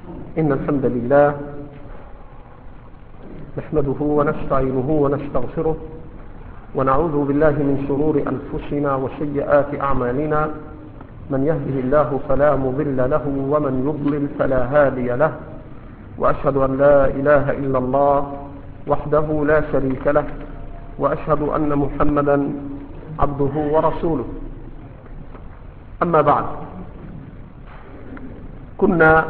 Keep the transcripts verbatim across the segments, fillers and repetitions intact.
إن الحمد لله نحمده ونستعينه ونستغفره ونعوذ بالله من شرور أنفسنا وسيئات أعمالنا. من يهده الله فلا مضل له ومن يضلل فلا هادي له، وأشهد أن لا إله إلا الله وحده لا شريك له، وأشهد أن محمدا عبده ورسوله. أما بعد، كنا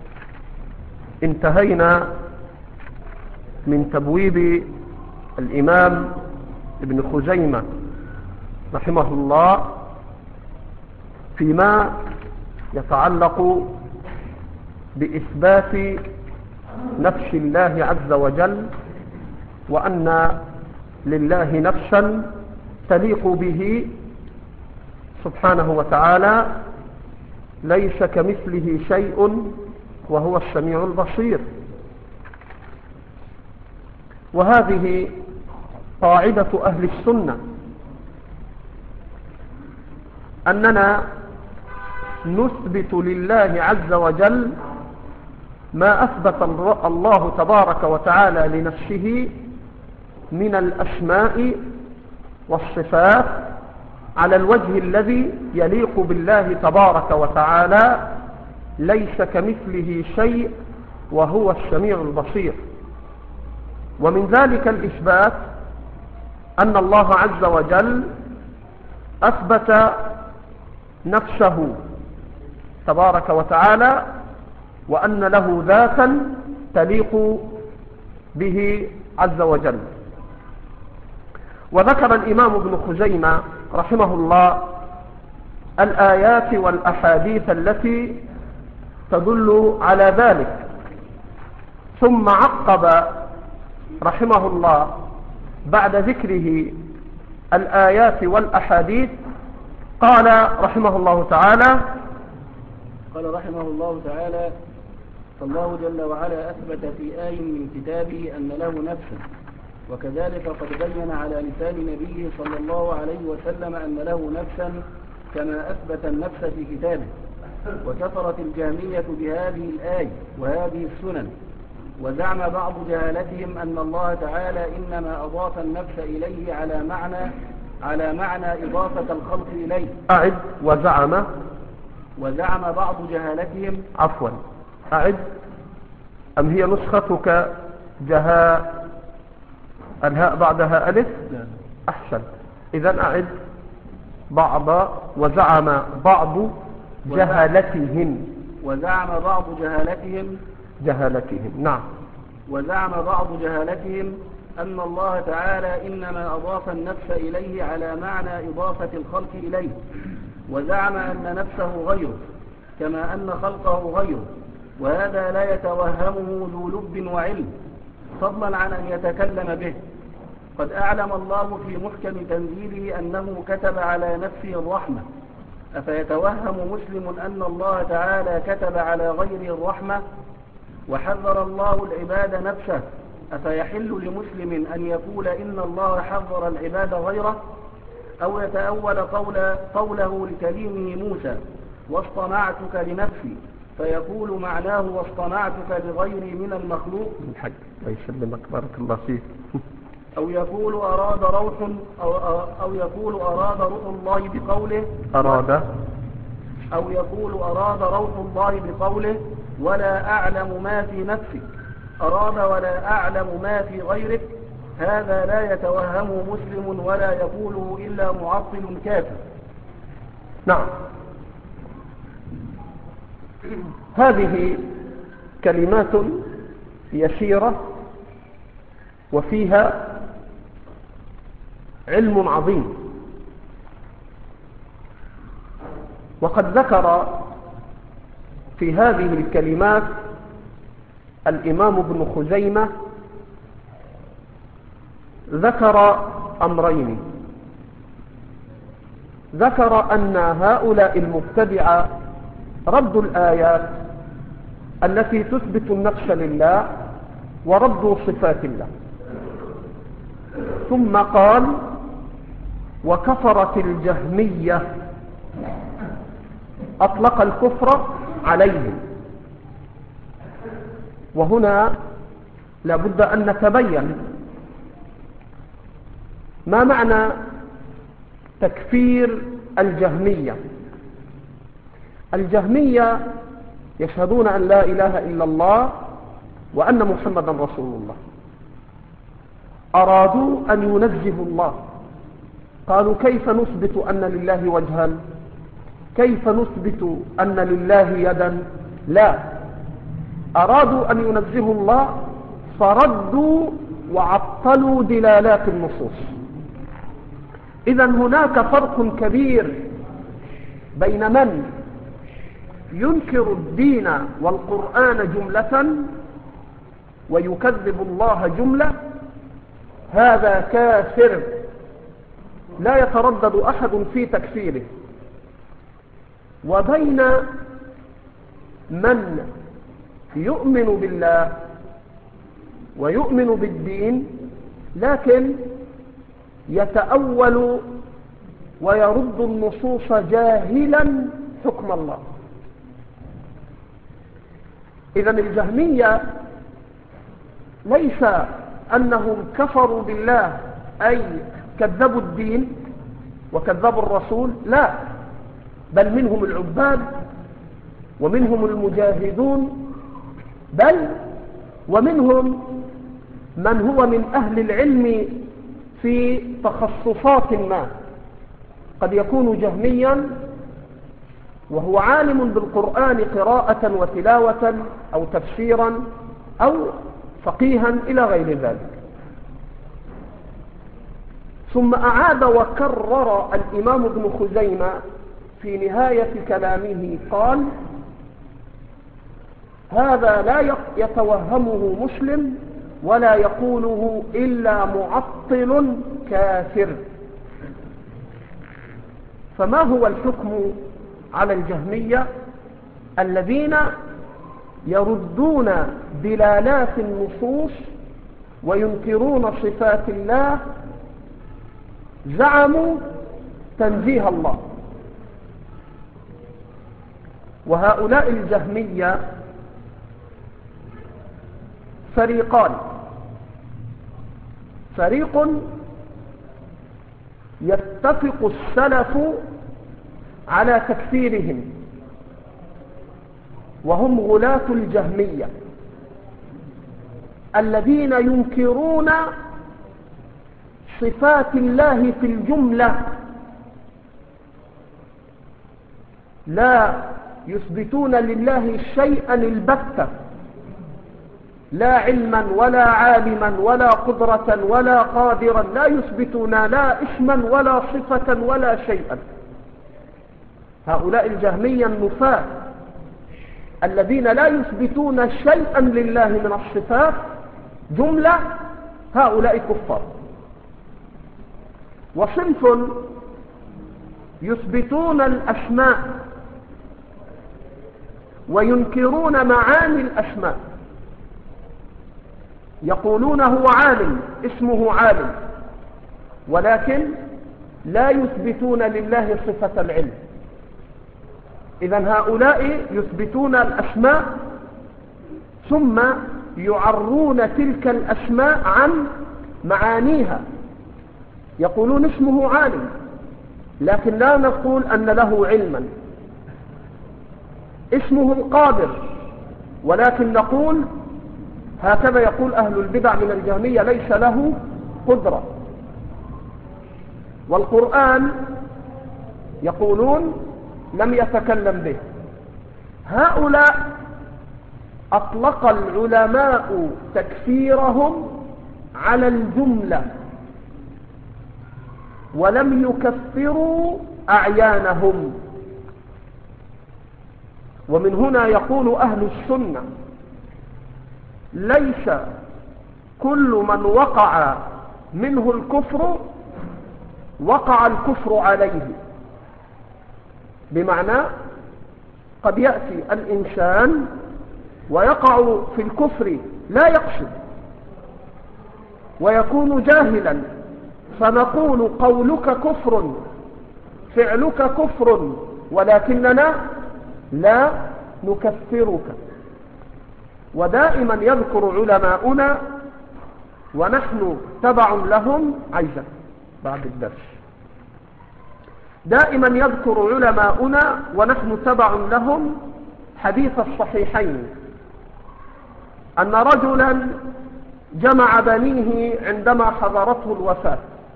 انتهينا من تبويب الإمام ابن خزيمة رحمه الله فيما يتعلق بإثبات نفس الله عز وجل، وأن لله نفسا تليق به سبحانه وتعالى، ليس كمثله شيء وهو السميع البصير. وهذه قاعدة أهل السنة، أننا نثبت لله عز وجل ما أثبت الله تبارك وتعالى لنفسه من الأسماء والصفات على الوجه الذي يليق بالله تبارك وتعالى، ليس كمثله شيء وهو السميع البصير. ومن ذلك الإثبات أن الله عز وجل أثبت نفسه تبارك وتعالى، وأن له ذاتا تليق به عز وجل. وذكر الإمام ابن خزيمة رحمه الله الآيات والأحاديث التي تدل على ذلك، ثم عقب رحمه الله بعد ذكره الآيات والأحاديث قال رحمه الله تعالى قال رحمه الله تعالى: فالله جل وعلا أثبت في آي من كتابه أن له نفسا، وكذلك قد بين على لسان نبيه صلى الله عليه وسلم أن له نفسا كما أثبت النفس في كتابه. وكفرت الجهمية بهذه الآية وهذه السنن، وزعم بعض جهالتهم أن الله تعالى إنما أضاف النفس إليه على معنى على معنى إضافة الخلق إليه. أعد وزعم وزعم بعض جهالتهم عفوا أعد أم هي نسختك جهاء الهاء بعدها ألف؟ أحسن. إذن أعد بعض وزعم بعض جهالتهم وزعم بعض جهالتهم جهالتهم نعم وزعم بعض جهالتهم أن الله تعالى إنما أضاف النفس إليه على معنى إضافة الخلق إليه، وزعم أن نفسه غيره كما أن خلقه غيره، وهذا لا يتوهمه ذو لب وعلم، فضلا عن أن يتكلم به. قد أعلم الله في محكم تنزيله أنه كتب على نفسه الرحمة، أفيتوهم مسلم أن الله تعالى كتب على غيره الرحمة؟ وحذر الله العباد نفسه، أفيحل لمسلم أن يقول إن الله حذر العباد غيره؟ أو يتأول قول قوله لكليمه موسى: واصطنعتك لنفسي، فيقول معناه واصطنعتك لغيري من المخلوق. الحج ويسلمك بارك الله فيك. أو يقول أراد روح أو, أو يقول أراد روح الله بقوله أراد أو يقول أراد روح الله بقوله ولا أعلم ما في نفسك، أراد ولا أعلم ما في غيرك. هذا لا يتوهمه مسلم ولا يقوله إلا معطل كافر. نعم، هذه كلمات يسيرة وفيها علم عظيم. وقد ذكر في هذه الكلمات الإمام ابن خزيمة ذكر أمرين. ذكر أن هؤلاء المبتدعة ردوا الآيات التي تثبت النفس لله وردوا صفات الله، ثم قال: وكفرت الجهمية، أطلق الكفر عليهم. وهنا لابد أن نتبين ما معنى تكفير الجهمية. الجهمية يشهدون أن لا إله إلا الله وأن محمدا رسول الله، أرادوا أن ينزهوا الله، قالوا كيف نثبت أن لله وجها، كيف نثبت أن لله يدا؟ لا، أرادوا أن ينزهوا الله فردوا وعطلوا دلالات النصوص. إذن هناك فرق كبير بين من ينكر الدين والقرآن جملة ويكذب الله جملة، هذا كافر لا يتردد أحد في تكفيره، وبين من يؤمن بالله ويؤمن بالدين لكن يتأول ويرد النصوص جاهلا حكم الله. إذن الجهمية ليس أنهم كفروا بالله أي كذبوا الدين وكذبوا الرسول، لا، بل منهم العباد ومنهم المجاهدون، بل ومنهم من هو من أهل العلم في تخصصات ما، قد يكون جهميا وهو عالم بالقرآن قراءة وتلاوة أو تفسيرا أو فقيها إلى غير ذلك. ثم أعاد وكرر الإمام ابن خزيمة في نهاية كلامه قال: هذا لا يتوهمه مسلم ولا يقوله إلا معطل كافر. فما هو الحكم على الجهمية الذين يردون دلالات النصوص وينكرون صفات الله، زعموا تنزيه الله؟ وهؤلاء الجهمية فريقان: فريق يتفق السلف على تكفيرهم وهم غلاة الجهمية الذين ينكرون صفات الله في الجملة، لا يثبتون لله شيئا البتة، لا علما ولا عالما ولا قدرة ولا قادرا، لا يثبتون لا اسما ولا صفة ولا شيئا. هؤلاء الجهمية النفاة الذين لا يثبتون شيئا لله من الصفات جملة، هؤلاء كفار. وصنف يثبتون الأسماء وينكرون معاني الأسماء، يقولون هو عالم، اسمه عالم، ولكن لا يثبتون لله صفة العلم. إذن هؤلاء يثبتون الأسماء ثم يعرون تلك الأسماء عن معانيها، يقولون اسمه عالم، لكن لا نقول أن له علما. اسمه القادر، ولكن نقول هكذا يقول أهل البدع من الجهمية: ليس له قدرة. والقرآن يقولون لم يتكلم به. هؤلاء أطلق العلماء تكفيرهم على الجملة ولم يكفروا أعيانهم. ومن هنا يقول أهل السنة: ليس كل من وقع منه الكفر وقع الكفر عليه. بمعنى قد يأتي الإنسان ويقع في الكفر لا يقصد ويكون جاهلا، فنقول قولك كفر، فعلك كفر، ولكننا لا نكفرك. ودائما يذكر علماؤنا ونحن تبع لهم عايزة بعد الدرس دائما يذكر علماؤنا ونحن تبع لهم حديث الصحيحين أن رجلا جمع بنيه عندما حضرته الوفاة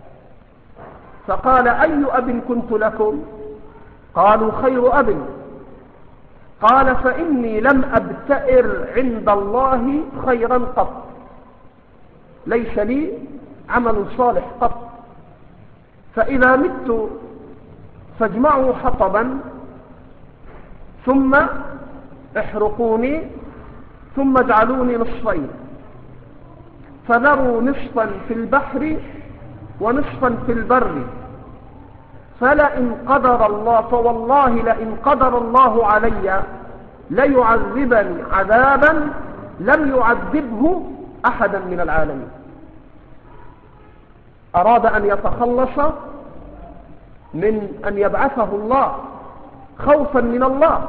فقال أي أب كنت لكم؟ قالوا خير أب. قال فإني لم أبتئر عند الله خيرا قط، ليس لي عمل صالح قط، فإذا مت فاجمعوا حطبا ثم احرقوني ثم اجعلوني نصفين، فذروا نصفا في البحر ونصفا في البر، فلئن قدر الله فوالله لئن قدر الله علي ليعذبني عذابا لم يعذبه أحدا من العالمين. أراد أن يتخلص من أن يبعثه الله خوفا من الله،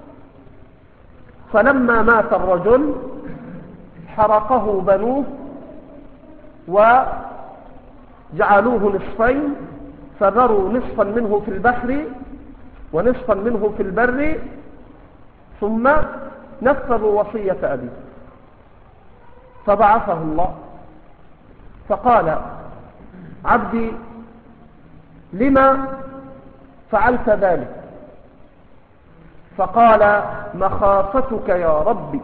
فلما مات الرجل حرقه بنوه وجعلوه نصفين، فذروا نصفا منه في البحر ونصفا منه في البر، ثم نفذوا وصية أبيه. فبعثه الله فقال عبدي لما فعلت ذلك؟ فقال مخافتك يا ربي،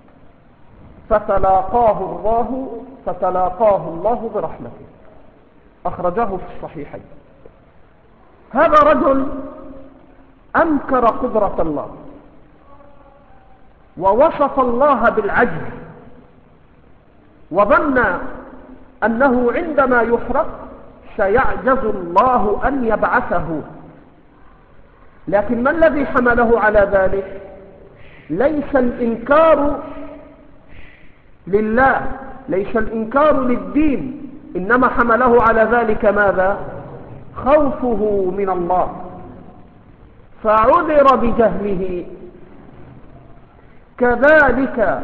فتلاقاه الله فتلاقاه الله برحمته. أخرجه في الصحيحين. هذا رجل أنكر قدرة الله ووصف الله بالعجز، وظن أنه عندما يحرق سيعجز الله أن يبعثه، لكن ما الذي حمله على ذلك؟ ليس الإنكار لله، ليس الإنكار للدين، إنما حمله على ذلك ماذا؟ خوفه من الله، فعذر بجهله. كذلك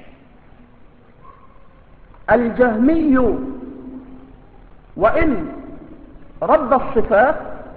الجهمي وإن رد الصفات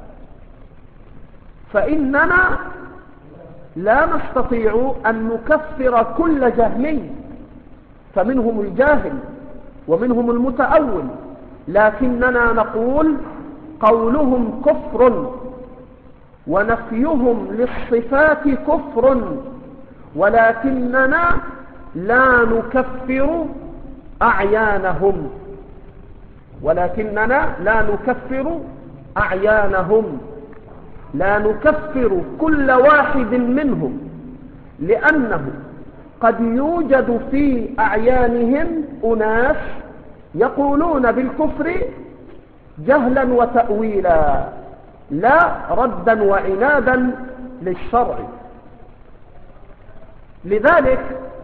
فإننا لا نستطيع أن نكفر كل جهمي، فمنهم الجاهل ومنهم المتأول، لكننا نقول قولهم كفر ونفيهم للصفات كفر، ولكننا لا نكفر أعيانهم ولكننا لا نكفر أعيانهم لا نكفر كل واحد منهم، لأنه قد يوجد في أعيانهم أناس يقولون بالكفر جهلا وتأويلا لا ردا وعنادا للشرع. لذلك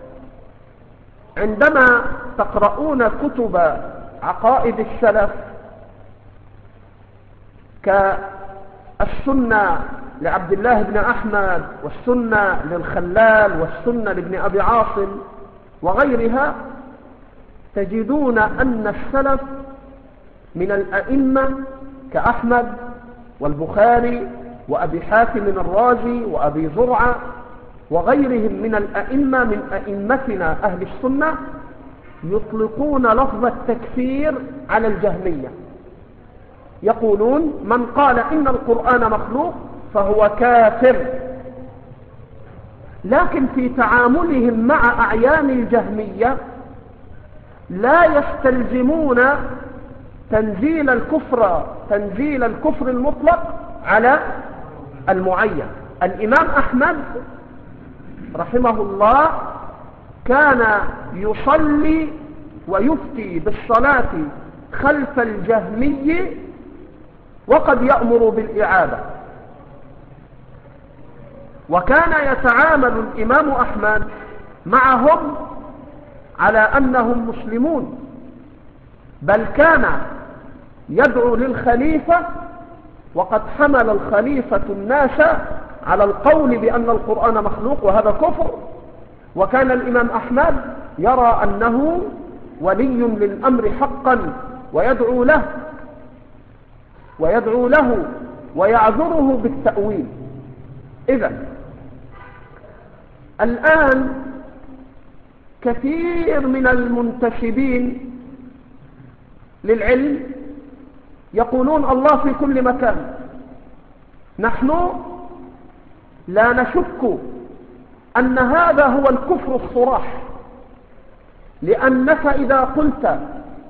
عندما تقرؤون كتب عقائد السلف كالسنة لعبد الله بن أحمد والسنة للخلال والسنة لابن أبي عاصم وغيرها، تجدون أن السلف من الأئمة كأحمد والبخاري وأبي حاتم الرازي وأبي زرعة وغيرهم من الأئمة من أئمتنا أهل السنة يطلقون لفظ التكفير على الجهمية، يقولون من قال إن القرآن مخلوق فهو كافر. لكن في تعاملهم مع أعيان الجهمية لا يستلزمون تنزيل الكفر تنزيل الكفر المطلق على المعين. الإمام أحمد رحمه الله كان يصلي ويفتي بالصلاة خلف الجهمي وقد يأمر بالإعادة، وكان يتعامل الإمام أحمد معهم على أنهم مسلمون، بل كان يدعو للخليفة وقد حمل الخليفة الناس على القول بأن القرآن مخلوق وهذا كفر، وكان الإمام أحمد يرى أنه ولي للأمر حقا ويدعو له ويدعو له ويعذره بالتأويل. إذن الآن كثير من المنتسبين للعلم يقولون الله في كل مكان. نحن لا نشك أن هذا هو الكفر الصراح، لأنك إذا قلت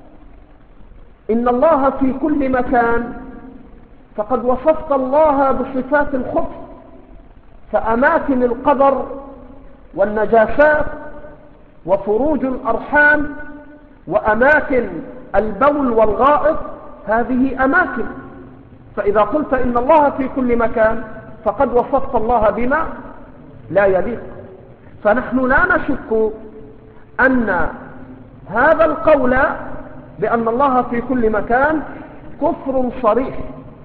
إن الله في كل مكان فقد وصفت الله بصفات الخبث، فأماكن القدر والنجاسات وفروج الأرحام وأماكن البول والغائط هذه أماكن، فإذا قلت إن الله في كل مكان فقد وصفت الله بما لا يليق. فنحن لا نشك أن هذا القول بأن الله في كل مكان كفر صريح.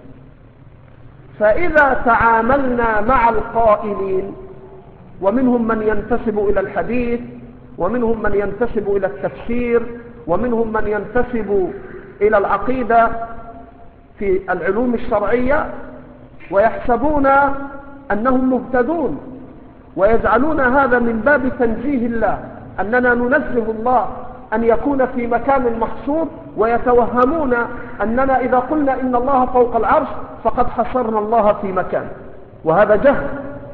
فإذا تعاملنا مع القائلين، ومنهم من ينتسب إلى الحديث ومنهم من ينتسب إلى التفسير ومنهم من ينتسب إلى العقيدة في العلوم الشرعية، ويحسبون أنهم مهتدون ويجعلون هذا من باب تنزيه الله، أننا ننزه الله أن يكون في مكان محصور، ويتوهمون أننا إذا قلنا إن الله فوق العرش فقد حصرنا الله في مكان، وهذا جهل.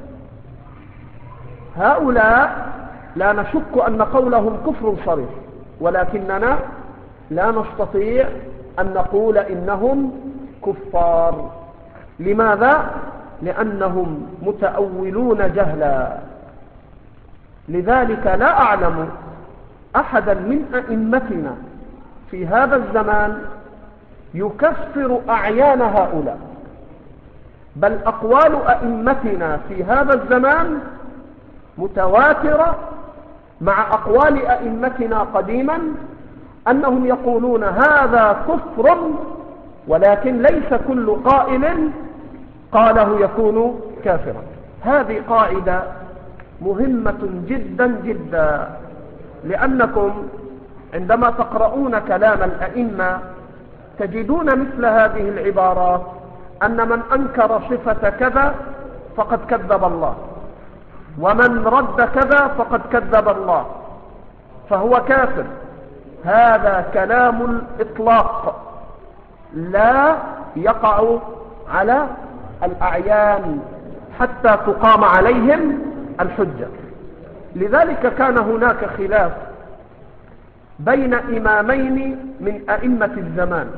هؤلاء لا نشك أن قولهم كفر صريح، ولكننا لا نستطيع أن نقول إنهم كفار. لماذا؟ لأنهم متأولون جهلا. لذلك لا أعلم أحدا من أئمتنا في هذا الزمان يكفر أعيان هؤلاء، بل أقوال أئمتنا في هذا الزمان متواترة مع أقوال أئمتنا قديما أنهم يقولون هذا كفر، ولكن ليس كل قائل قاله يكون كافرا. هذه قاعدة مهمة جدا جدا، لأنكم عندما تقرؤون كلام الأئمة تجدون مثل هذه العبارات: أن من أنكر صفة كذا فقد كذب الله، ومن رد كذا فقد كذب الله فهو كافر. هذا كلام الإطلاق لا يقع على الأعيان حتى تقام عليهم الحجة. لذلك كان هناك خلاف بين إمامين من أئمة الزمان،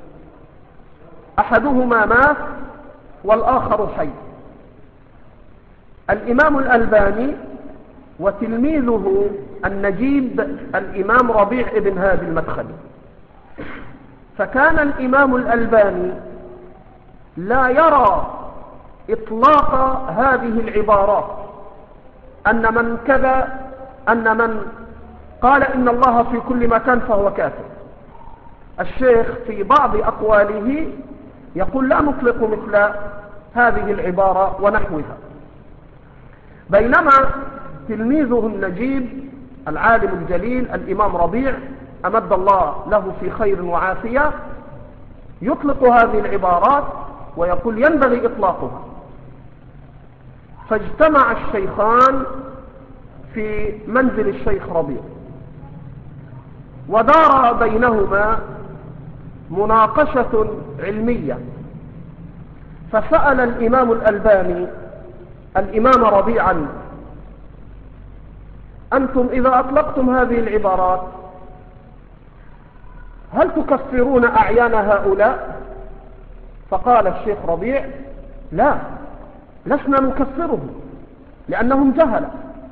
أحدهما مات والآخر حي، الإمام الألباني وتلميذه النجيب الإمام ربيع بن هادي المدخلي. فكان الإمام الألباني لا يرى إطلاق هذه العبارات أن من كذا أن من قال إن الله في كل مكان فهو كافر. الشيخ في بعض أقواله يقول لا نطلق مثل هذه العبارة ونحوها، بينما تلميذه النجيب العالم الجليل الإمام ربيع أمد الله له في خير وعافية يطلق هذه العبارات ويقول ينبغي إطلاقها. فاجتمع الشيخان في منزل الشيخ ربيع ودار بينهما مناقشة علمية، فسأل الإمام الألباني الإمام ربيعا: أنتم إذا أطلقتم هذه العبارات هل تكفرون أعيان هؤلاء؟ فقال الشيخ ربيع: لا، لسنا نكفرهم لأنهم جهل.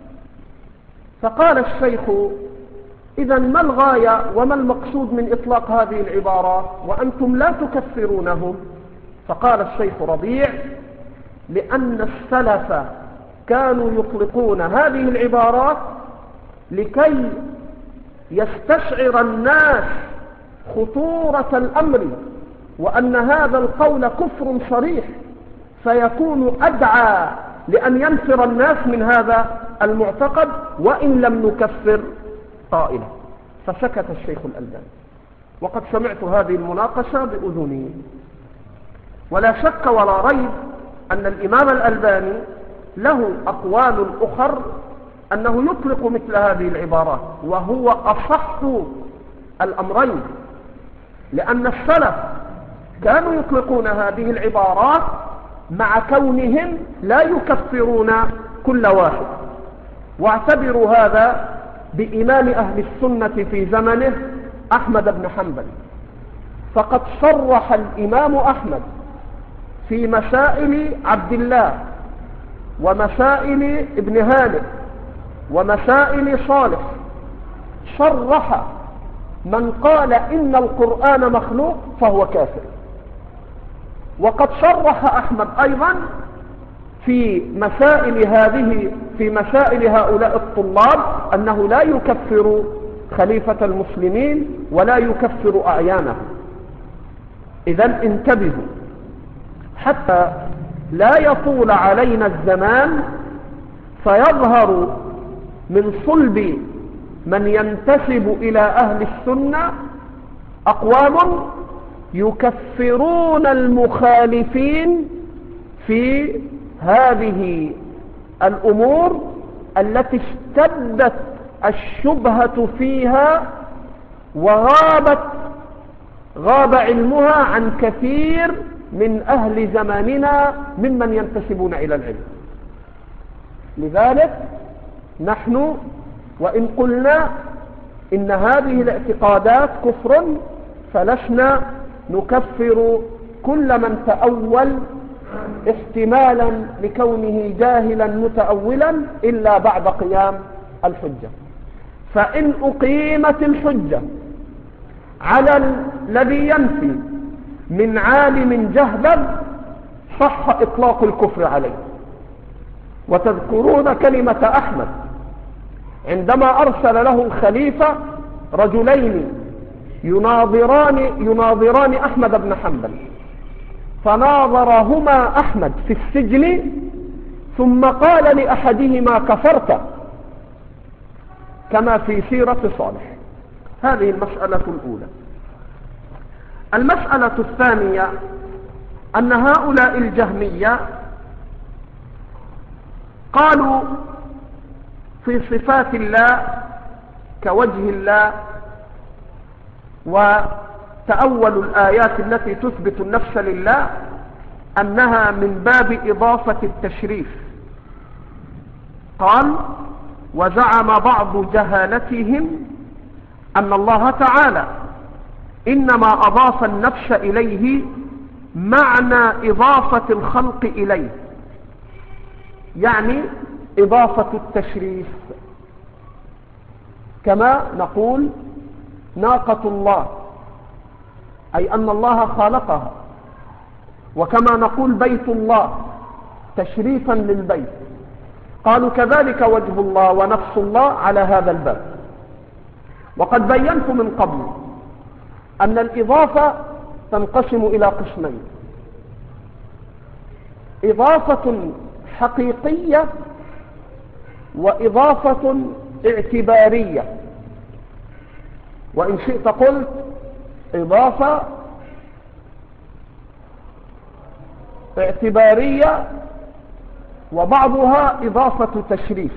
فقال الشيخ: إذن ما الغاية وما المقصود من إطلاق هذه العبارات وأنتم لا تكفرونهم؟ فقال الشيخ ربيع: لأن السلف كانوا يطلقون هذه العبارات لكي يستشعر الناس خطورة الأمر، وأن هذا القول كفر صريح، فيكون أدعى لأن ينفر الناس من هذا المعتقد وإن لم نكفر قائلا. فسكت الشيخ الألباني، وقد سمعت هذه المناقشة بأذني. ولا شك ولا ريب أن الإمام الألباني له أقوال أخر أنه يطلق مثل هذه العبارات، وهو أصح الأمرين، لأن السلف كانوا يطلقون هذه العبارات مع كونهم لا يكفرون كل واحد. واعتبروا هذا بإمام أهل السنة في زمنه أحمد بن حنبل، فقد صرح الإمام أحمد في مسائل عبد الله ومسائل ابن هانئ ومسائل صالح، صرح من قال إن القرآن مخلوق فهو كافر. وقد صرح أحمد أيضا في مسائل هذه في مسائل هؤلاء الطلاب أنه لا يكفر خليفة المسلمين ولا يكفر أعيانه. إذن انتبهوا حتى لا يطول علينا الزمان فيظهر من صلب من ينتسب إلى أهل السنة أقوام يكفرون المخالفين في هذه الأمور التي اشتدت الشبهة فيها وغابت غاب علمها عن كثير من أهل زماننا ممن ينتسبون إلى العلم. لذلك نحن وإن قلنا إن هذه الاعتقادات كفر فلسنا نكفر كل من تأول احتمالا لكونه جاهلا متأولا إلا بعد قيام الحجة. فإن أقيمت الحجة على الذي ينفي من عالم جهلا صح إطلاق الكفر عليه. وتذكرون كلمة أحمد عندما أرسل له الخليفة رجلين يناظران, يناظران أحمد بن حنبل، فناظرهما أحمد في السجن ثم قال لأحدهما كفرت، كما في سيرة صالح. هذه المسألة الأولى. المسألة الثانية أن هؤلاء الجهمية قالوا في صفات الله كوجه الله، وتأول الآيات التي تثبت النفس لله أنها من باب إضافة التشريف. قال وزعم بعض جهالتهم أن الله تعالى إنما أضاف النفس إليه معنى إضافة الخلق إليه، يعني إضافة التشريف، كما نقول ناقة الله أي أن الله خالقها، وكما نقول بيت الله تشريفا للبيت. قالوا كذلك وجه الله ونفس الله على هذا الباب. وقد بينت من قبل أن الإضافة تنقسم إلى قسمين: إضافة حقيقية وإضافة اعتبارية. وإن شئت قلت إضافة اعتبارية وبعضها إضافة تشريف.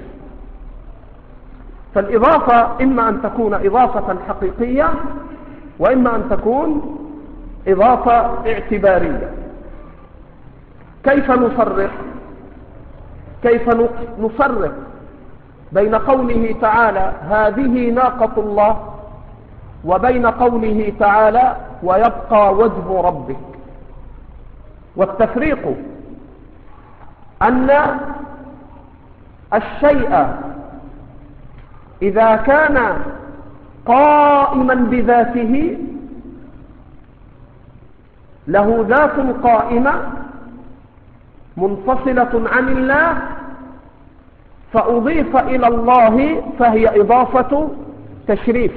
فالإضافة إما أن تكون إضافة حقيقية وإما أن تكون إضافة اعتبارية. كيف نفرق كيف نفرق بين قوله تعالى هذه ناقة الله وبين قوله تعالى ويبقى وجه ربك؟ والتفريق أن الشيء إذا كان قائما بذاته له ذات قائمة منفصلة عن الله فأضيف إلى الله فهي إضافة تشريف.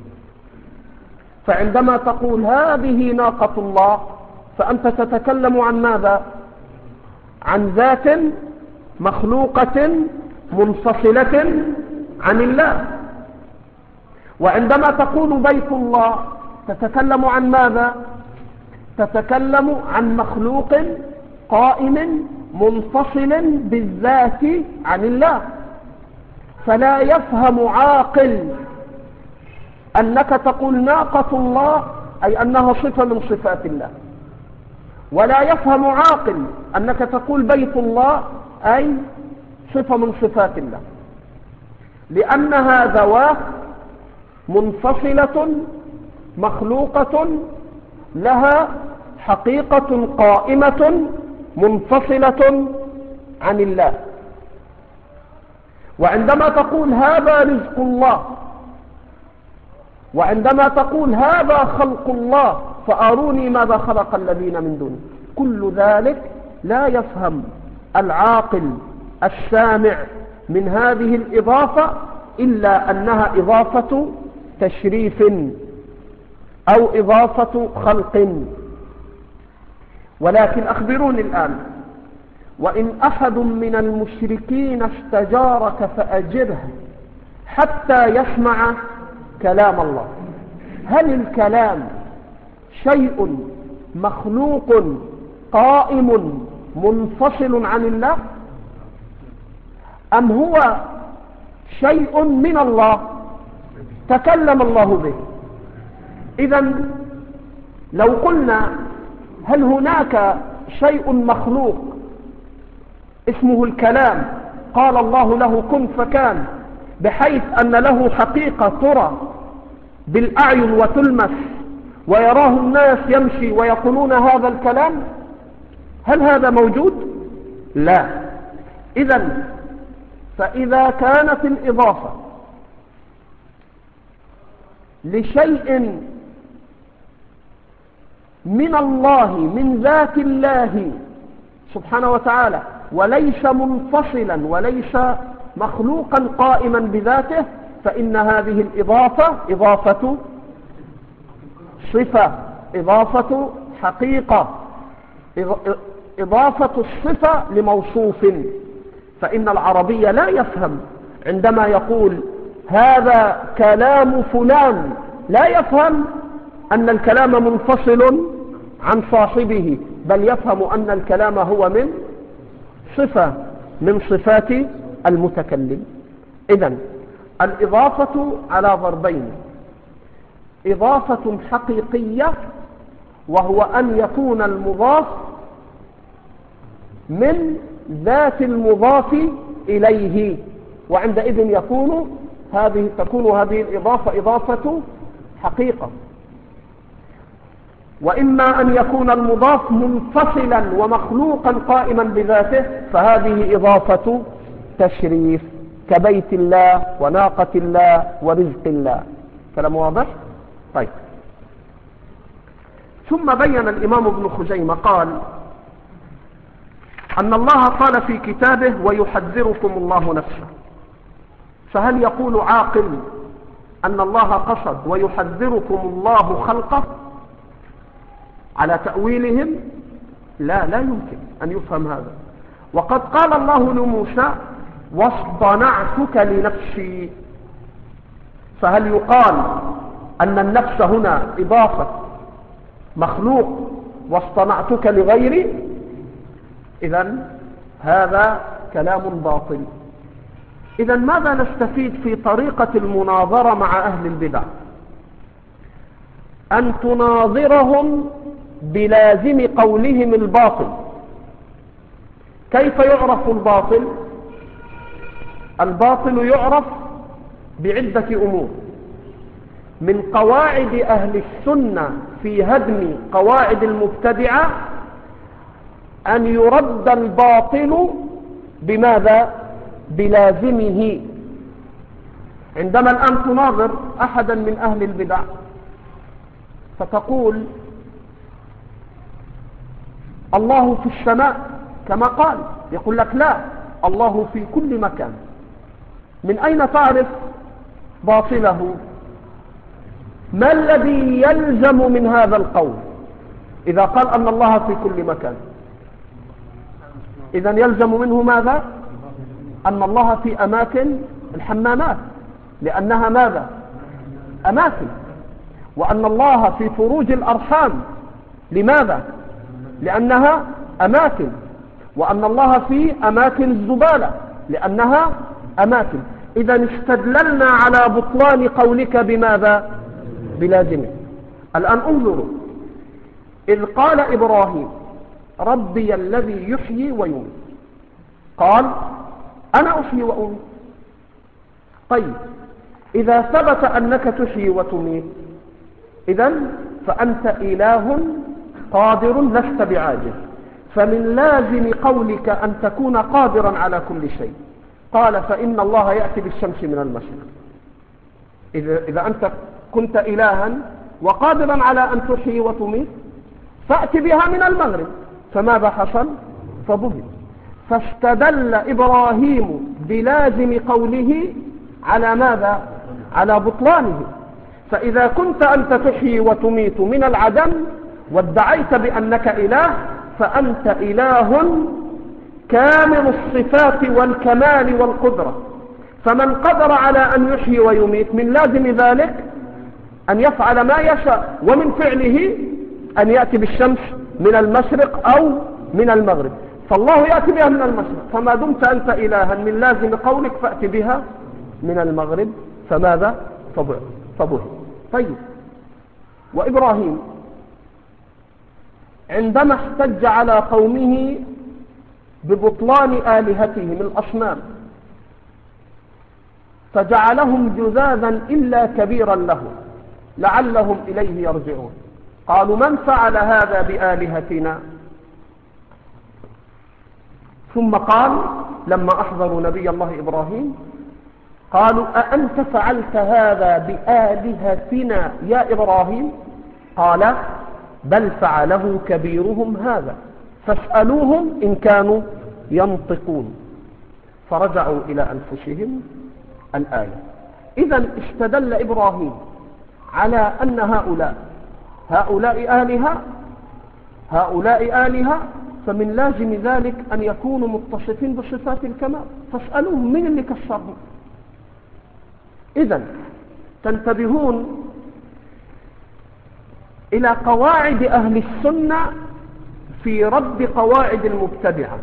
فعندما تقول هذه ناقة الله فأنت تتكلم عن ماذا؟ عن ذات مخلوقة منفصلة عن الله. وعندما تقول بيت الله تتكلم عن ماذا؟ تتكلم عن مخلوق قائم منفصل بالذات عن الله. فلا يفهم عاقل أنك تقول ناقة الله أي أنها صفة من صفات الله، ولا يفهم عاقل أنك تقول بيت الله أي صفة من صفات الله، لأنها ذوات منفصلة مخلوقة لها حقيقة قائمة منفصلة عن الله. وعندما تقول هذا رزق الله، وعندما تقول هذا خلق الله فأروني ماذا خلق الذين من دونه، كل ذلك لا يفهم العاقل السامع من هذه الإضافة إلا أنها إضافة تشريف أو إضافة خلق. ولكن أخبروني الآن، وإن أحد من المشركين استجارك فأجره حتى يسمع كلام الله، هل الكلام شيء مخلوق قائم منفصل عن الله، أم هو شيء من الله تكلم الله به؟ إذن لو قلنا هل هناك شيء مخلوق اسمه الكلام قال الله له كن فكان، بحيث أن له حقيقة ترى بالأعين وتلمس ويراه الناس يمشي ويقولون هذا الكلام، هل هذا موجود؟ لا. إذن فإذا كانت الإضافة لشيء من الله من ذات الله سبحانه وتعالى وليس منفصلا وليس مخلوقا قائما بذاته، فإن هذه الإضافة إضافة صفة، إضافة حقيقة، إضافة الصفة لموصوف. فإن العربي لا يفهم عندما يقول هذا كلام فلان، لا يفهم أن الكلام منفصل عن صاحبه، بل يفهم أن الكلام هو من صفة من صفات المتكلم. إذن الإضافة على ضربين: إضافة حقيقية وهو أن يكون المضاف من ذات المضاف إليه، وعندئذ يكون هذه تكون هذه الإضافة إضافة حقيقة. وإما أن يكون المضاف منفصلا ومخلوقا قائما بذاته، فهذه إضافة تشريف كبيت الله وناقة الله ورزق الله. كلام واضح؟ طيب. ثم بين الإمام ابن خزيمة قال أن الله قال في كتابه ويحذركم الله نفسه، فهل يقول عاقل أن الله قصد ويحذركم الله خلقه على تأويلهم؟ لا، لا يمكن أن يفهم هذا. وقد قال الله لموسى واصطنعتك لنفسي، فهل يقال أن النفس هنا إضافة مخلوق واصطنعتك لغيري؟ إذن هذا كلام باطل. إذن ماذا نستفيد في طريقة المناظرة مع أهل البدع؟ أن تناظرهم بلازم قولهم الباطل. كيف يعرف الباطل؟ الباطل يعرف بعدة أمور. من قواعد أهل السنة في هدم قواعد المبتدعة أن يرد الباطل بماذا؟ بلازمه. عندما الآن تناظر أحدا من أهل البدع فتقول الله في السماء كما قال، يقول لك لا، الله في كل مكان. من أين تعرف باطله؟ ما الذي يلزم من هذا القول إذا قال أن الله في كل مكان؟ إذن يلزم منه ماذا؟ أن الله في أماكن الحمامات لأنها ماذا؟ أماكن. وأن الله في فروج الأرحام لماذا؟ لأنها أماكن. وأن الله في أماكن الزبالة لأنها أماكن. إذا استدللنا على بطلان قولك بماذا؟ بلازمه. الآن انظروا، إذ قال إبراهيم ربي الذي يحيي ويميت، قال أنا أحيي وأميت. طيب إذا ثبت أنك تحيي وتميت إذن فأنت إله قادر لست بعاجز، فمن لازم قولك أن تكون قادرا على كل شيء. قال فإن الله يأتي بالشمس من المشرق. إذا, إذا أنت كنت إلها وقادرا على أن تحيي وتميت فأتي بها من المغرب. فماذا حصل؟ فبهت. فاستدل إبراهيم بلازم قوله على ماذا؟ على بطلانه. فإذا كنت أنت تحيي وتميت من العدم وادعيت بأنك إله فأنت إله كامل الصفات والكمال والقدرة. فمن قدر على أن يحيي ويميت من لازم ذلك أن يفعل ما يشاء، ومن فعله أن يأتي بالشمس من المشرق أو من المغرب. فالله يأتي بها من المشرق، فما دمت أنت إلها من لازم قولك فأتي بها من المغرب. فماذا؟ فبه. طيب وإبراهيم عندما احتج على قومه ببطلان آلهتهم الأصنام فجعلهم جذاذا إلا كبيرا لهم لعلهم إليه يرجعون. قالوا من فعل هذا بآلهتنا؟ ثم قال لما أحضروا نبي الله إبراهيم قالوا أأنت فعلت هذا بآلهتنا يا إبراهيم؟ قال بل فعله كبيرهم هذا فاسألوهم إن كانوا ينطقون. فرجعوا إلى أنفسهم الآية. إذن استدل إبراهيم على أن هؤلاء هؤلاء آلهة هؤلاء آلهة فمن لازم ذلك أن يكونوا متصفين بصفات الكمال. فاسألوهم من اللي كسرهم. إذن تنتبهون إلى قواعد أهل السنة في رد قواعد المبتدعة.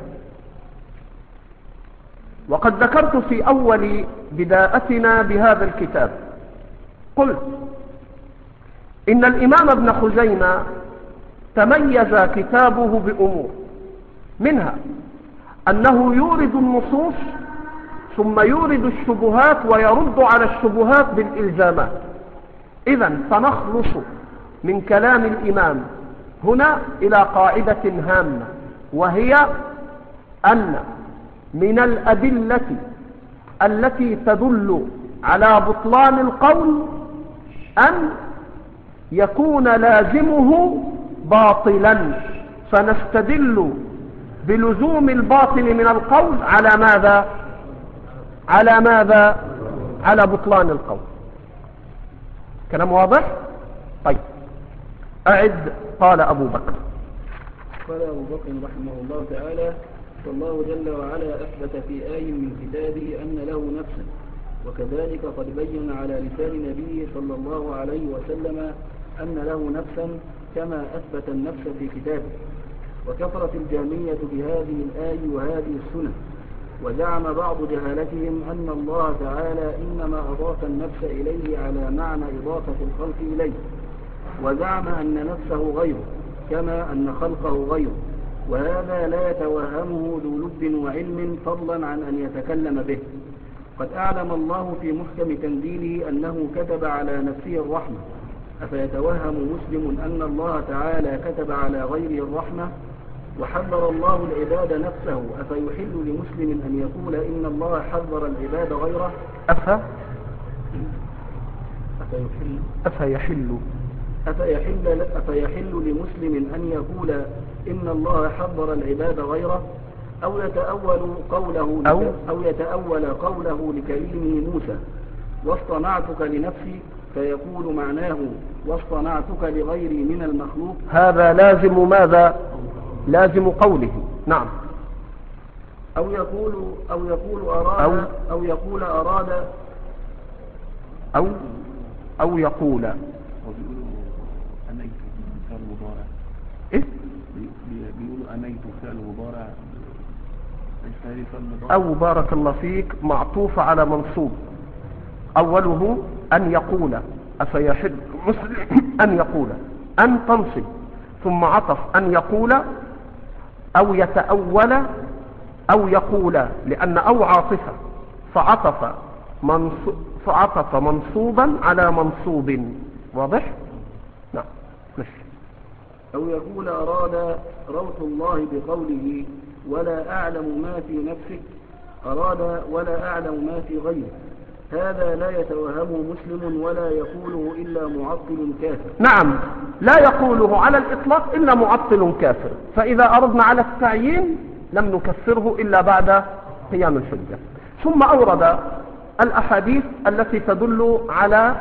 وقد ذكرت في أول بداءتنا بهذا الكتاب قلت إن الإمام ابن خزيمة تميز كتابه بأمور، منها أنه يورد النصوص ثم يورد الشبهات ويرد على الشبهات بالإلزامات. إذن فنخلص من كلام الإمام هنا إلى قاعدة هامة، وهي أن من الأدلة التي تدل على بطلان القول أن يكون لازمه باطلا، فنستدل بلزوم الباطل من القول على ماذا؟ على ماذا؟ على بطلان القول. كلام واضح؟ طيب أعد. قال أبو بكر قال أبو بكر رحمه الله تعالى فالله جل وعلا أثبت في آي من كتابه أن له نفسا، وكذلك قد بين على لسان نبيه صلى الله عليه وسلم أن له نفسا كما أثبت النفس في كتابه. وكفرت الجهمية بهذه الآي وهذه السنة، وزعم بعض جهالتهم أن الله تعالى إنما أضاف النفس إليه على معنى إضافة الخلق إليه، وزعم أن نفسه غيره كما أن خلقه غيره، وهذا لا يتوهمه ذو لب وعلم فضلا عن أن يتكلم به. قد أعلم الله في محكم تنزيله أنه كتب على نفسه الرحمة، أفيتوهم مسلم أن الله تعالى كتب على غيره الرحمة؟ وحذر الله العباد نفسه، أفيحل لمسلم أن يقول إن الله حذر العباد غيره؟ أفا أفيحل أفيحل أفيحل أفيحل لمسلم أن يقول إن الله حذر العباد غيره؟ أو يتأول قوله أو, أو يتأول قوله لكريمه موسى واصطنعتك لنفسي، فيقول معناه واصطنعتك لغيري من المخلوق. هذا لازم ماذا؟ لازم قوله. نعم. أو يقول أو يقول أراد أو, أو يقول أراد أو أو يقول وبيقولوا أنيت فعل مضارع. إيه؟ بيقولوا أنيت فعل مضارع ليس هذه فعل مضارع. أو بارك الله فيك معطوف على منصوب أوله أن يقول أفيحب مسلم أن يقول أن تنصب ثم عطف أن يقول أو يتأول أو يقول لأن أو عاطفة فعطف منصوب فعطف منصوبا على منصوب. واضح؟ نعم. ماشي. أو يقول أراد روح الله بقوله ولا أعلم ما في نفسك أراد ولا أعلم ما في غيرك. هذا لا يتوهمه مسلم ولا يقوله إلا معطل كافر. نعم، لا يقوله على الإطلاق إلا معطل كافر، فإذا أردنا على التعيين لم نكفره إلا بعد قيام الحجة. ثم أورد الأحاديث التي تدل على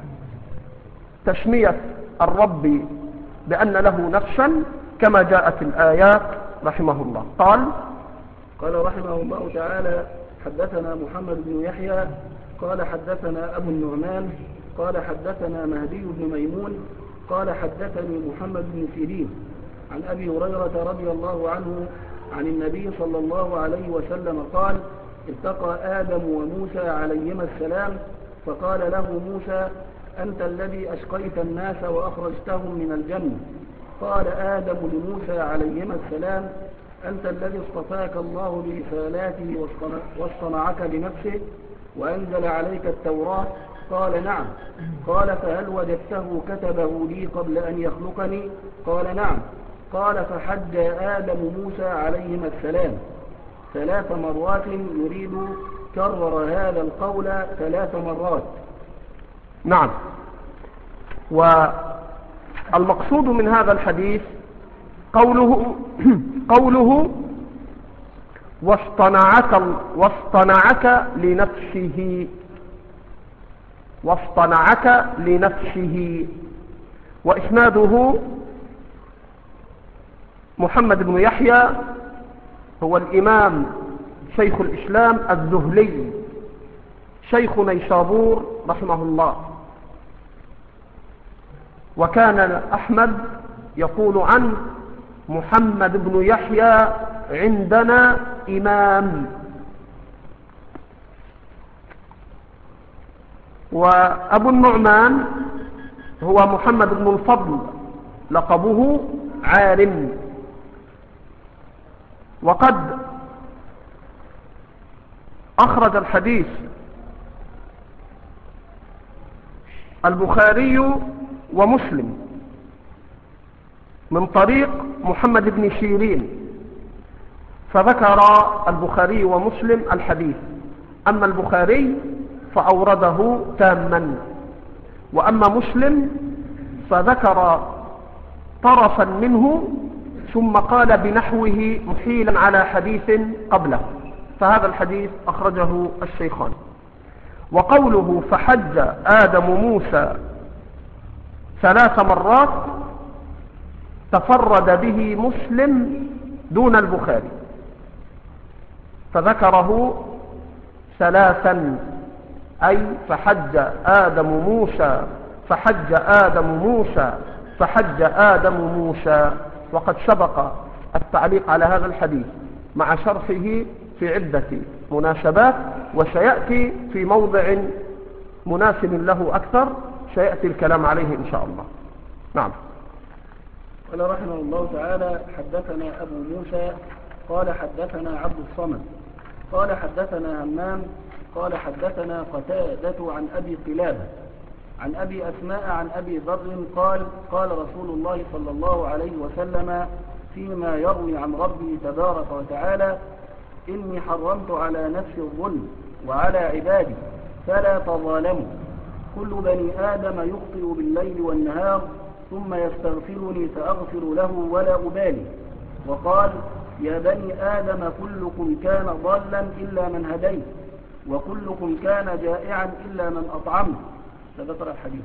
تسمية الرب بأن له نفسا كما جاءت الآيات رحمه الله. قال قال رحمه الله تعالى حدثنا محمد بن يحيى قال حدثنا أبو النعمان قال حدثنا مهدي بن ميمون قال حدثني محمد بن سيرين عن أبي هريرة رضي الله عنه عن النبي صلى الله عليه وسلم قال التقى آدم وموسى عليهما السلام فقال له موسى أنت الذي أشقيت الناس وأخرجتهم من الجنة. قال آدم لموسى عليهما السلام أنت الذي اصطفاك الله برسالاته واصطنعك لنفسه وأنزل عليك التوراة. قال نعم. قال فهل وجدته كتبه لي قبل أن يخلقني؟ قال نعم. قال فحج آدم موسى عليهما السلام ثلاث مرات يريد كرر هذا القول ثلاث مرات. نعم. والمقصود من هذا الحديث قوله قوله واصطنعك واصطنعك لنفسه واصطنعك لنفسه وإسناده محمد بن يحيى هو الإمام شيخ الإسلام الذهلي شيخ نيسابور رحمه الله. وكان أحمد يقول عنه محمد بن يحيى عندنا إمام. وأبو النعمان هو محمد بن الفضل لقبه عارم. وقد أخرج الحديث البخاري ومسلم من طريق محمد بن سيرين، فذكر البخاري ومسلم الحديث. أما البخاري فأورده تاما، وأما مسلم فذكر طرفا منه ثم قال بنحوه محيلا على حديث قبله، فهذا الحديث أخرجه الشيخان. وقوله فحج آدم موسى ثلاث مرات تفرد به مسلم دون البخاري، فذكره ثلاثا، أي فحج آدم موسى فحج آدم موسى فحج آدم موسى. وقد سبق التعليق على هذا الحديث مع شرحه في عدة مناسبات، وسيأتي في موضع مناسب له أكثر سيأتي الكلام عليه إن شاء الله. نعم. قال رحمه الله تعالى حدثنا أبو موسى قال حدثنا عبد الصمد قال حدثنا همام قال حدثنا قتادة عن أبي قلابة عن أبي أسماء عن أبي ذر قال قال رسول الله صلى الله عليه وسلم فيما يروي عن ربه تبارك وتعالى إني حرمت على نفسي الظلم وعلى عبادي فلا تظالموا كل بني آدم يخطئ بالليل والنهار ثم يستغفرني فأغفر له ولا أبالي. وقال يا بني آدم كلكم كان ضالا إلا من هديت وكلكم كان جائعا إلا من أطعمت. فذكر الحديث.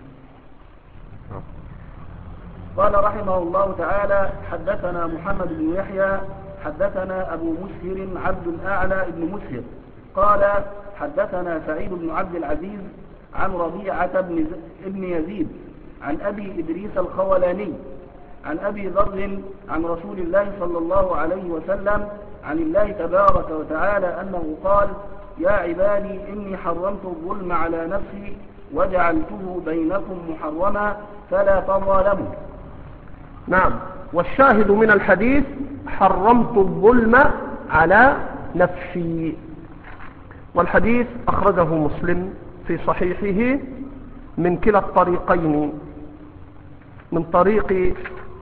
قال رحمه الله تعالى حدثنا محمد بن يحيى حدثنا أبو مسهر عبد الأعلى بن مسهر قال حدثنا سعيد بن عبد العزيز عن ربيعة بن, بن يزيد عن أبي إدريس الخولاني عن أبي ذر عن رسول الله صلى الله عليه وسلم عن الله تبارك وتعالى أنه قال: يا عبادي إني حرمت الظلم على نفسي وجعلته بينكم محرما فلا تظالموا. نعم. والشاهد من الحديث: حرمت الظلم على نفسي. والحديث أخرجه مسلم في صحيحه من كلا الطريقين، من طريق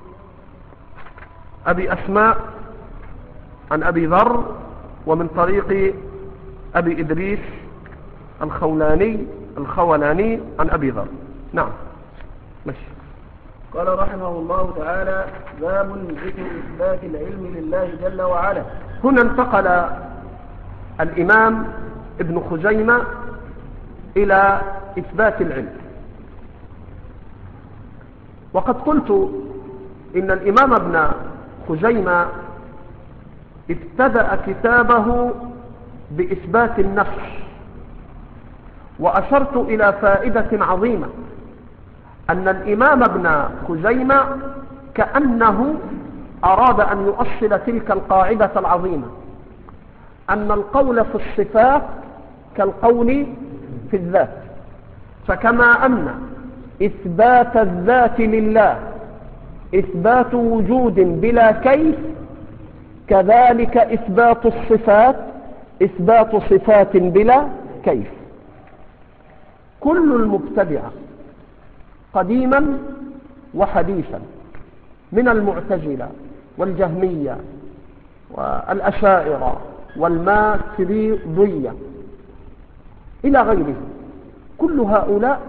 أبي أسماء عن أبي ذر، ومن طريق أبي إدريس الخولاني الخولاني عن أبي ذر. نعم ماشي. قال رحمه الله تعالى: باب ذكر إثبات العلم لله جل وعلا. هنا انتقل الإمام ابن خزيمة إلى إثبات العلم. وقد قلت إن الإمام ابن خزيمة ابتدأ كتابه بإثبات النفس، وأشرت إلى فائدة عظيمة، أن الإمام ابن خزيمة كأنه أراد أن يؤصل تلك القاعدة العظيمة، أن القول في الصفات كالقول في الذات. فكما أن إثبات الذات لله إثبات وجود بلا كيف، كذلك إثبات الصفات إثبات صفات بلا كيف. كل المبتدعة قديما وحديثا من المعتزلة والجهمية والأشاعرة والماتريدية إلى غيره، كل هؤلاء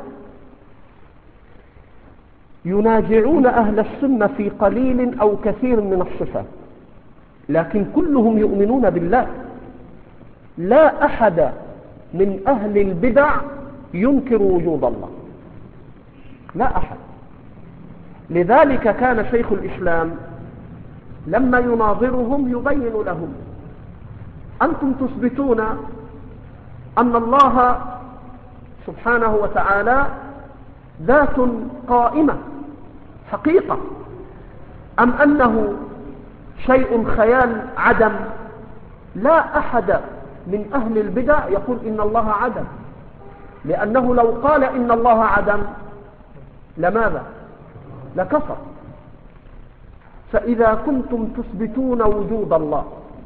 ينازعون أهل السنة في قليل أو كثير من الصفات، لكن كلهم يؤمنون بالله. لا أحد من أهل البدع ينكر وجود الله، لا أحد. لذلك كان شيخ الإسلام لما يناظرهم يبين لهم: أنتم تثبتون أن الله سبحانه وتعالى ذات قائمة حقيقة، أم أنه شيء خيال عدم؟ لا أحد من أهل البدع يقول إن الله عدم، لأنه لو قال إن الله عدم لماذا؟ لكفر. فإذا كنتم تثبتون وجود الله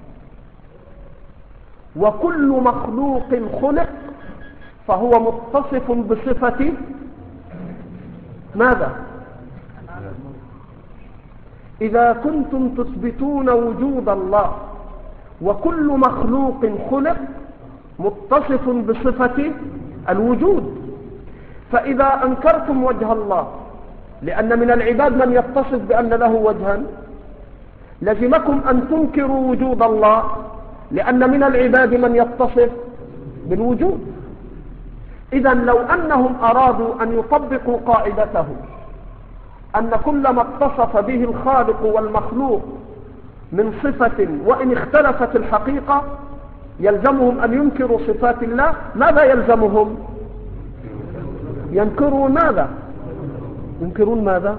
وكل مخلوق خلق فهو متصف بصفة ماذا؟ إذا كنتم تثبتون وجود الله وكل مخلوق خلق متصف بصفة الوجود، فإذا أنكرتم وجه الله، لأن من العباد من يتصف بأن له وجها، لزمكم أن تنكروا وجود الله، لأن من العباد من يتصف بالوجود. إذن لو أنهم أرادوا أن يطبقوا قاعدتهم أن كل ما اتصف به الخالق والمخلوق من صفة وإن اختلفت الحقيقة يلزمهم أن ينكروا صفات الله، ماذا يلزمهم؟ ينكرون ماذا؟ ينكرون ماذا؟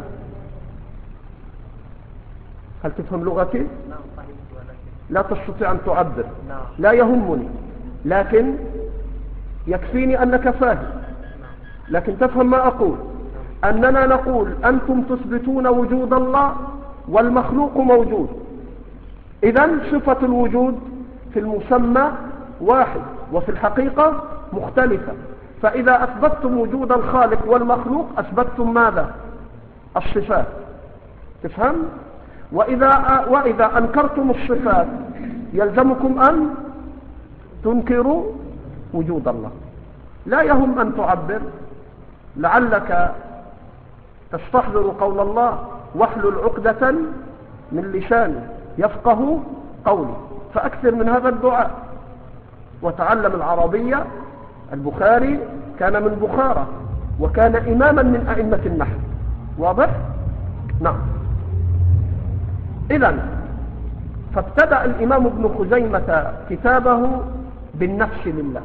هل تفهم لغتي؟ لا تستطيع أن تعبر، لا يهمني، لكن يكفيني أنك فاهم. لكن تفهم ما أقول، أننا نقول أنتم تثبتون وجود الله والمخلوق موجود، إذن صفة الوجود في المسمى واحد وفي الحقيقة مختلفة. فإذا أثبتتم وجود الخالق والمخلوق أثبتتم ماذا؟ الصفات. تفهم؟ وإذا, وإذا أنكرتم الصفات يلزمكم أن تنكروا وجود الله. لا يهم أن تعبر، لعلك تستحضر قول الله: واحلل عقدة من لساني يفقه قولي. فأكثر من هذا الدعاء وتعلم العربية. البخاري كان من بخارى وكان إماما من أئمة النحو. واضح؟ نعم. إذن فابتدأ الإمام ابن خزيمة كتابه بالنفس لله،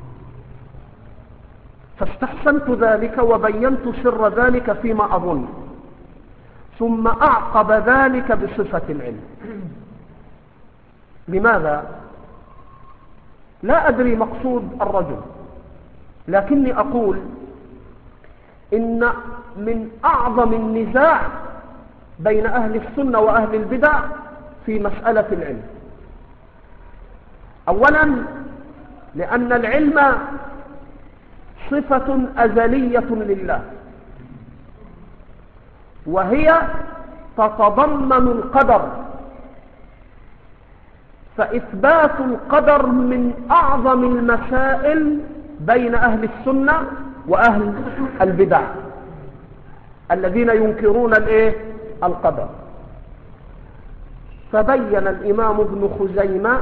فاستحسنت ذلك وبينت سر ذلك فيما أظن، ثم أعقب ذلك بصفة العلم. لماذا؟ لا أدري مقصود الرجل، لكني أقول إن من أعظم النزاع بين أهل السنة وأهل البدع في مسألة العلم. أولا لأن العلم صفة أزلية لله، وهي تتضمن القدر، فإثبات القدر من أعظم المسائل بين أهل السنة وأهل البدع الذين ينكرون الإيه؟ القدر. فبين الإمام ابن خزيمة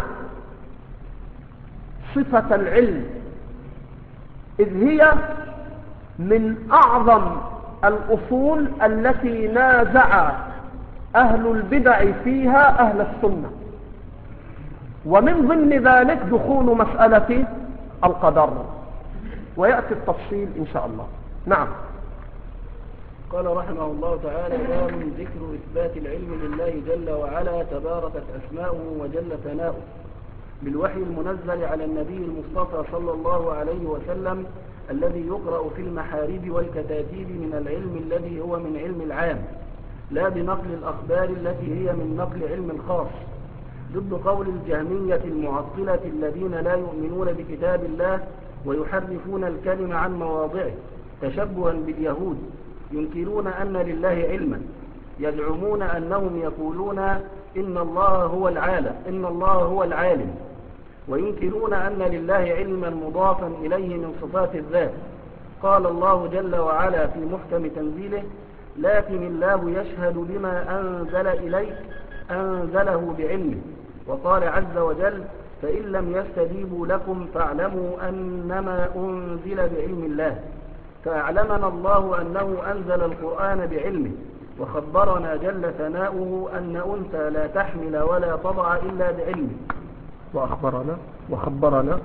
صفة العلم، إذ هي من أعظم الأصول التي نازع أهل البدع فيها أهل السنة، ومن ضمن ذلك دخول مسألة القدر، ويأتي التفصيل إن شاء الله. نعم. قال رحمه الله تعالى: باب ذكر إثبات العلم لله جل وعلا تباركت أسماؤه وجل ثناؤه بالوحي المنزل على النبي المصطفى صلى الله عليه وسلم، الذي يقرأ في المحاريب والكتاتيب من العلم الذي هو من علم العام، لا بنقل الأخبار التي هي من نقل علم الخاص، ضد قول الجهمية المعطلة الذين لا يؤمنون بكتاب الله ويحرفون الكلم عن مواضعه تشبها باليهود، ينكرون أن لله علما، يزعمون أنهم يقولون إن الله هو العالم إن الله هو العالم، وينكرون أن لله علما مضافا إليه من صفات الذات. قال الله جل وعلا في محكم تنزيله: لكن الله يشهد بما أنزل إليك أنزله بعلمه. وقال عز وجل: فإن لم يستجيبوا لكم فاعلموا أنما أنزل بعلم الله. فأعلمنا الله أنه أنزل القرآن بعلمه، وخبرنا جل ثناؤه أن أنثى لا تحمل ولا تضع إلا بعلمه. وأخبرنا وخبرنا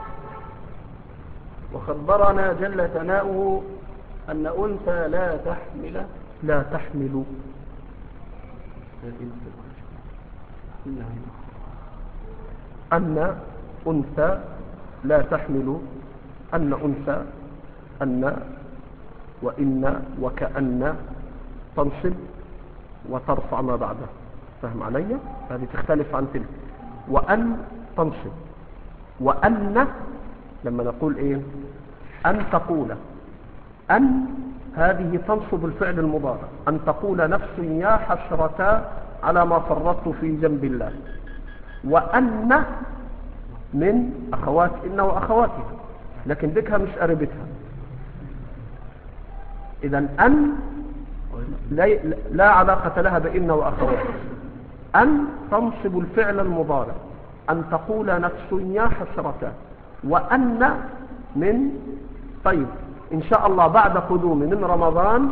وخبرنا جل ثناؤه أن أنثى لا تحمل لا تحمل أن أنثى لا تحمل أن أنثى أن وإن وكأن تنصب وترفع ما بعدها. فهم علي؟ هذه تختلف عن تلك. وأن تنصب، وأن لما نقول إيه؟ أن تقول، أن هذه تنصب الفعل المضارع، أن تقول نفس يا حسرة على ما فرطت في جنب الله. وأن من أخوات إن وأخواتها، لكن بكها مش قربتها. إذن أن لا علاقة لها بإن وأخواتها. أن تنصب الفعل المضارع، أن تقول نفس يا حسرة. وأن من طيب إن شاء الله بعد قدوم من رمضان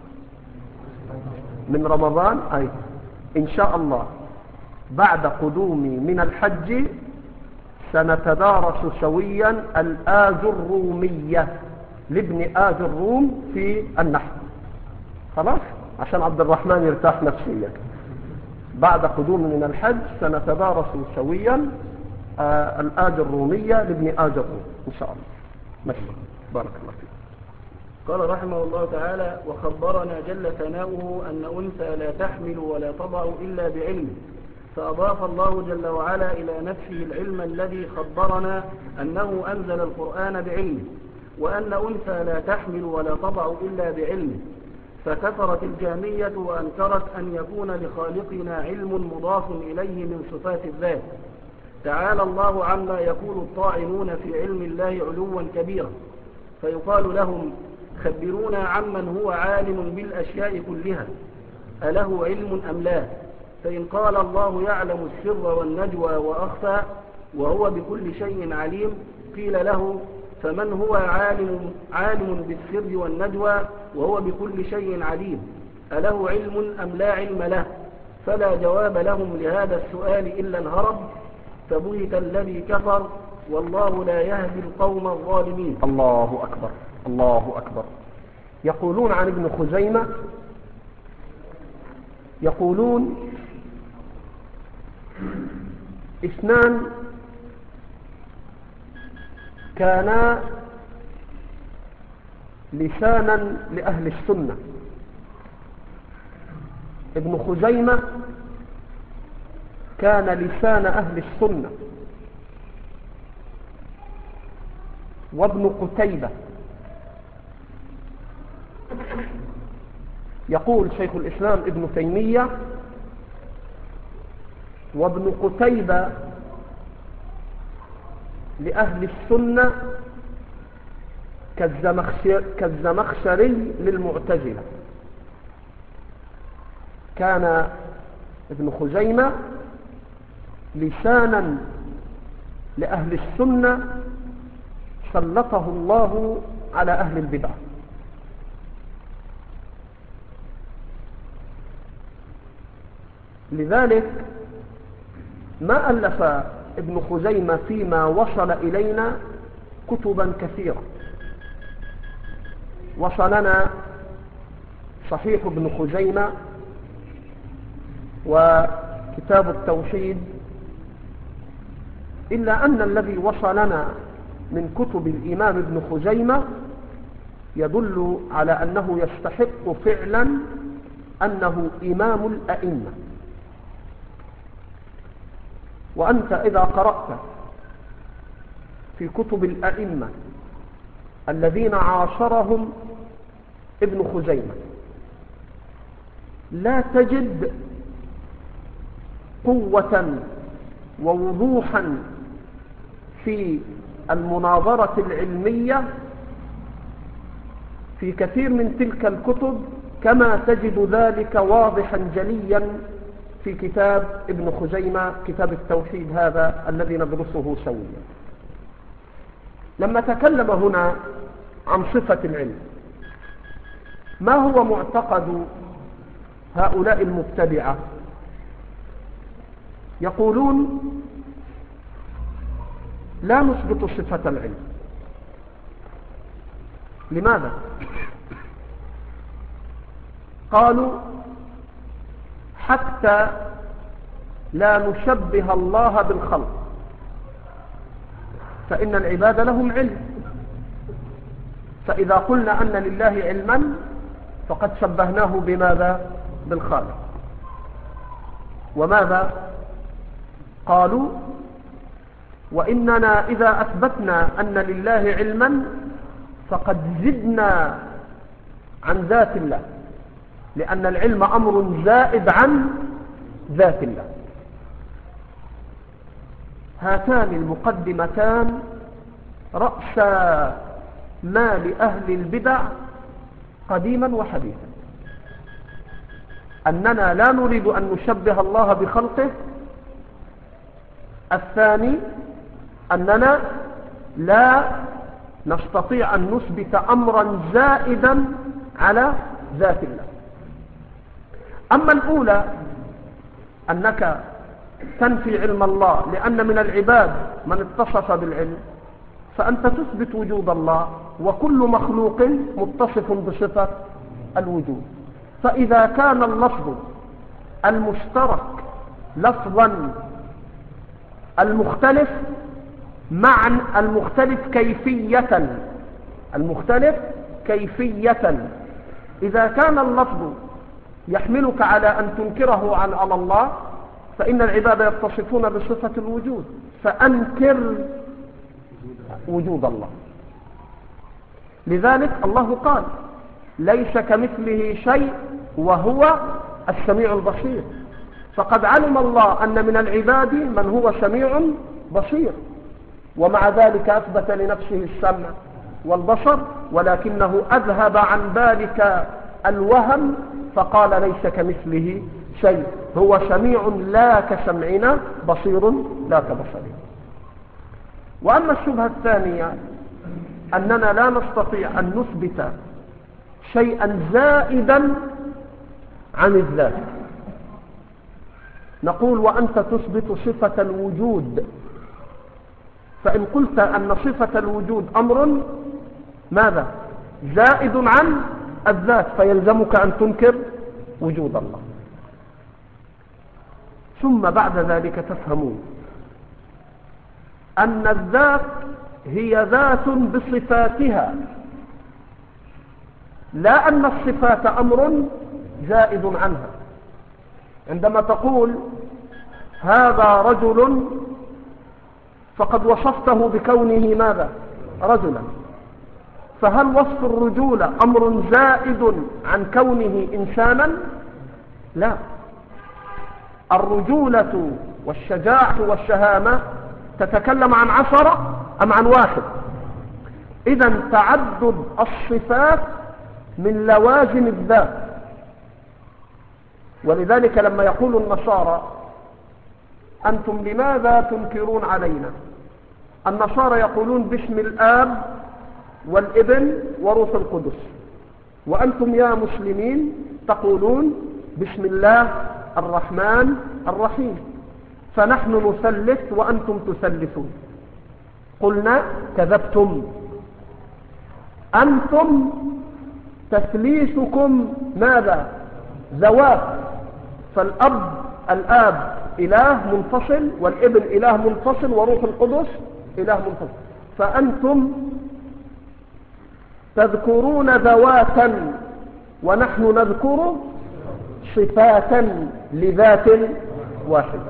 من رمضان أي إن شاء الله بعد قدومي من الحج سنتدارس سويا الآج الرومية لابن آج الروم في النحو. خلاص عشان عبد الرحمن يرتاح نفسيا. بعد قدوم من الحج سنتدارس سويا آه الآج الرومية لابن آج الروم إن شاء الله. ماشي، بارك الله فيك. قال رحمه الله تعالى: وخبرنا جل ثناؤه أن أنثى لا تحمل ولا تضع إلا بعلمه. فأضاف الله جل وعلا إلى نفسه العلم الذي خبرنا أنه أنزل القرآن بعلمه، وأن أنثى لا تحمل ولا تضع إلا بعلمه. فكفرت الجهمية وأنكرت أن يكون لخالقنا علم مضاف إليه من صفات الذات. تعالى الله عما يقول الطاعنون في علم الله علوا كبيرا. فيقال لهم: خبرونا عمن هو عالم بالأشياء كلها، أله علم أم لا؟ فإن قال الله يعلم السر والنجوى وأخفى وهو بكل شيء عليم، قيل له: فمن هو عالم, عالم بالسر والنجوى وهو بكل شيء عليم، أله علم أم لا علم له؟ فلا جواب لهم لهذا السؤال إلا الهرب، فبهت الذي كفر والله لا يهدي القوم الظالمين. الله أكبر الله أكبر. يقولون عن ابن خزيمة، يقولون اثنان كانا لسانا لأهل السنة. ابن خزيمة كان لسان أهل السنة، وابن قتيبة. يقول شيخ الإسلام ابن تيمية: وابن قتيبة لأهل السنة كالزمخشري للمعتزلة. كان ابن خزيمة لسانا لأهل السنة سلطه الله على أهل البدع. لذلك ما ألف ابن خزيمة فيما وصل إلينا كتبا كثيرة. وصلنا صحيح ابن خزيمة وكتاب التوحيد، إلا أن الذي وصلنا من كتب الإمام ابن خزيمة يدل على أنه يستحق فعلا أنه إمام الأئمة. وأنت إذا قرأت في كتب الأئمة الذين عاصرهم ابن خزيمة لا تجد قوة ووضوحا في المناظرة العلمية في كثير من تلك الكتب كما تجد ذلك واضحا جليا في كتاب ابن خزيمة، كتاب التوحيد هذا الذي ندرسه سويا. لما تكلم هنا عن صفة العلم، ما هو معتقد هؤلاء المبتدعة؟ يقولون لا نثبت صفة العلم. لماذا؟ قالوا حتى لا نشبه الله بالخلق، فإن العباد لهم علم، فإذا قلنا أن لله علما فقد شبهناه بماذا؟ بالخالق. وماذا قالوا؟ وإننا إذا أثبتنا أن لله علما فقد زدنا عن ذات الله، لأن العلم أمر زائد عن ذات الله. هاتان المقدمتان رأس ما لأهل البدع قديما وحديثا، أننا لا نريد أن نشبه الله بخلقه. الثاني أننا لا نستطيع أن نثبت أمرا زائدا على ذات الله. أما الأولى أنك تنفي علم الله لأن من العباد من اتصف بالعلم، فأنت تثبت وجود الله، وكل مخلوق متصف بصفة الوجود. فإذا كان اللفظ المشترك لفظا المختلف معا المختلف كيفية، المختلف كيفية، إذا كان اللفظ يحملك على أن تنكره عن على الله، فإن العباد يتصفون بصفة الوجود، فأنكر وجود الله. لذلك الله قال ليس كمثله شيء وهو السميع البصير. فقد علم الله أن من العباد من هو سميع بصير، ومع ذلك أثبت لنفسه السمع والبصر، ولكنه أذهب عن ذلك الوهم فقال ليس كمثله شيء، هو سميع لا كسمعنا، بصير لا كبصرنا. وأما الشبهة الثانية أننا لا نستطيع أن نثبت شيئا زائدا عن الذات، نقول وأنت تثبت صفة الوجود، فإن قلت أن صفة الوجود أمر ماذا؟ زائد عن الذات، فيلزمك أن تنكر وجود الله. ثم بعد ذلك تفهمون أن الذات هي ذات بصفاتها، لا أن الصفات أمر زائد عنها. عندما تقول هذا رجل فقد وصفته بكونه ماذا؟ رجلا، فهل وصف الرجولة أمر زائد عن كونه إنسانا؟ لا، الرجولة والشجاعة والشهامة تتكلم عن عشرة أم عن واحد؟ إذن تعدد الصفات من لوازم الذات. ولذلك لما يقول النصارى أنتم لماذا تنكرون علينا؟ النصارى يقولون باسم الآب والابن وروح القدس، وأنتم يا مسلمين تقولون بسم الله الرحمن الرحيم، فنحن نثلث وأنتم تثلثون. قلنا كذبتم، أنتم تثليثكم ماذا؟ زواج، فالأب الآب إله منفصل، والابن إله منفصل، وروح القدس إله منفصل، فأنتم تذكرون ذواتا ونحن نذكر صفاتا لذات واحدة.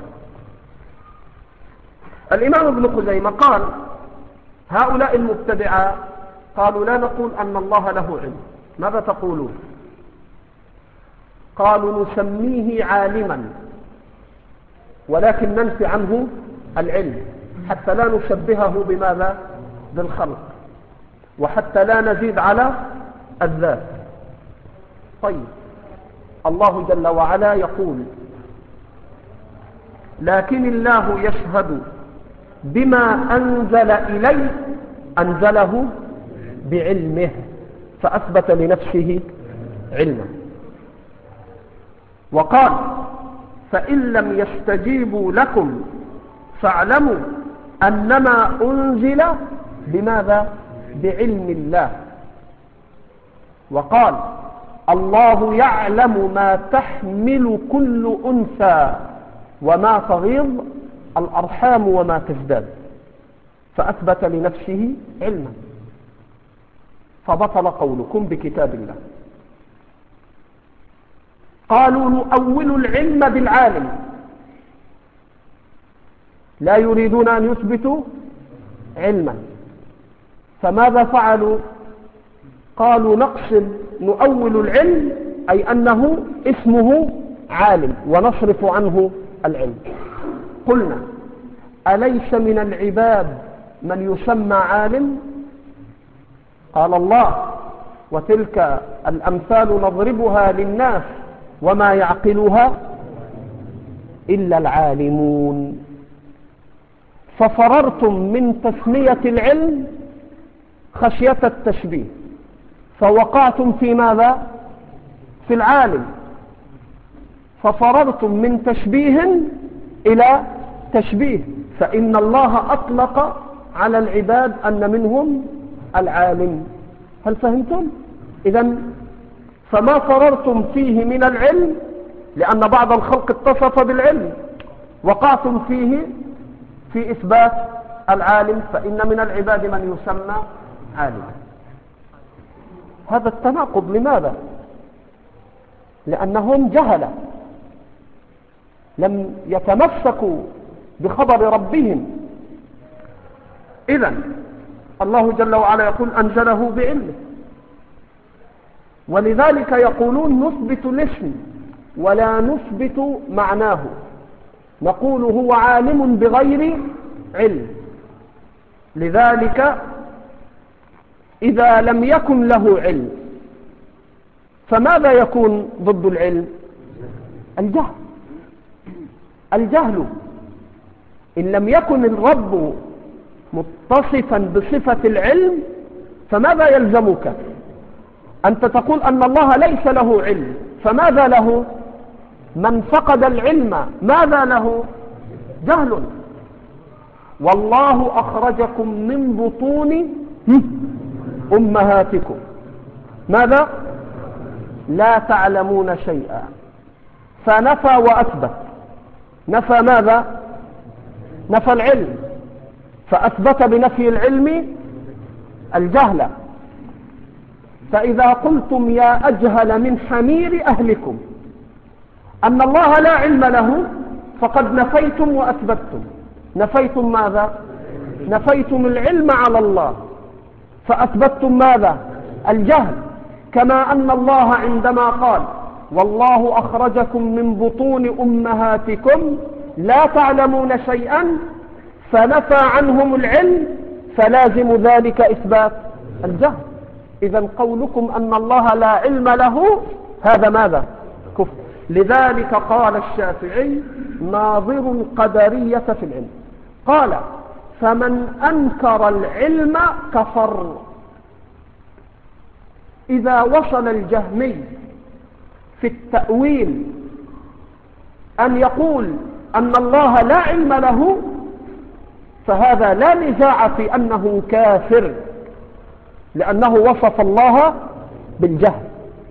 الإمام ابن خزيمة قال هؤلاء المبتدعة قالوا لا نقول أن الله له علم، ماذا تقولون؟ قالوا نسميه عالما ولكن ننفي عنه العلم حتى لا نشبهه بماذا؟ بالخلق، وحتى لا نزيد على الذات. طيب، الله جل وعلا يقول لكن الله يشهد بما أنزل إليه أنزله بعلمه، فأثبت لنفسه علما. وقال فإن لم يستجيبوا لكم فاعلموا أنما أنزل بماذا؟ بعلم الله. وقال الله يعلم ما تحمل كل أنثى وما تغيض الأرحام وما تزداد، فأثبت لنفسه علما. فبطل قولكم بكتاب الله. قالوا نؤول العلم بالعالم، لا يريدون أن يثبتوا علما، فماذا فعلوا؟ قالوا نقصد نؤول العلم أي أنه اسمه عالم ونصرف عنه العلم. قلنا أليس من العباد من يسمى عالم؟ قال الله وتلك الأمثال نضربها للناس وما يعقلها إلا العالمون. ففررتم من تسمية العلم خشية التشبيه، فوقعتم في ماذا؟ في العالم. ففررتم من تشبيه إلى تشبيه، فإن الله أطلق على العباد أن منهم العالم. هل فهمتم؟ إذن فما فررتم فيه من العلم، لأن بعض الخلق اتصف بالعلم، وقعتم فيه في إثبات العالم، فإن من العباد من يسمى عالما. هذا التناقض لماذا؟ لأنهم جهلة لم يتمسكوا بخبر ربهم. إذن الله جل وعلا يقول أنزله بعلمه، ولذلك يقولون نثبت الاسم ولا نثبت معناه، نقول هو عالم بغير علم. لذلك إذا لم يكن له علم فماذا يكون ضد العلم؟ الجهل. الجهل إن لم يكن الرب متصفا بصفة العلم فماذا يلزمك؟ أنت تقول أن الله ليس له علم، فماذا له؟ من فقد العلم ماذا له؟ جهل. والله أخرجكم من بطون أمهاتكم ماذا؟ لا تعلمون شيئا. فنفى وأثبت. نفى ماذا؟ نفى العلم، فأثبت بنفي العلم الجهل. فإذا قلتم يا أجهل من حمير أهلكم أن الله لا علم له فقد نفيتم وأثبتم. نفيتم ماذا؟ نفيتم العلم على الله، فأثبتم ماذا؟ الجهل. كما أن الله عندما قال والله أخرجكم من بطون أمهاتكم لا تعلمون شيئا فنفى عنهم العلم، فلازم ذلك إثبات الجهل. إذا قولكم أن الله لا علم له هذا ماذا؟ كفر. لذلك قال الشافعي ناظر القدرية في العلم، قال فمن أنكر العلم كفر. إذا وصل الجهمي في التأويل أن يقول أن الله لا علم له فهذا لا نزاع في أنه كافر، لأنه وصف الله بالجهل.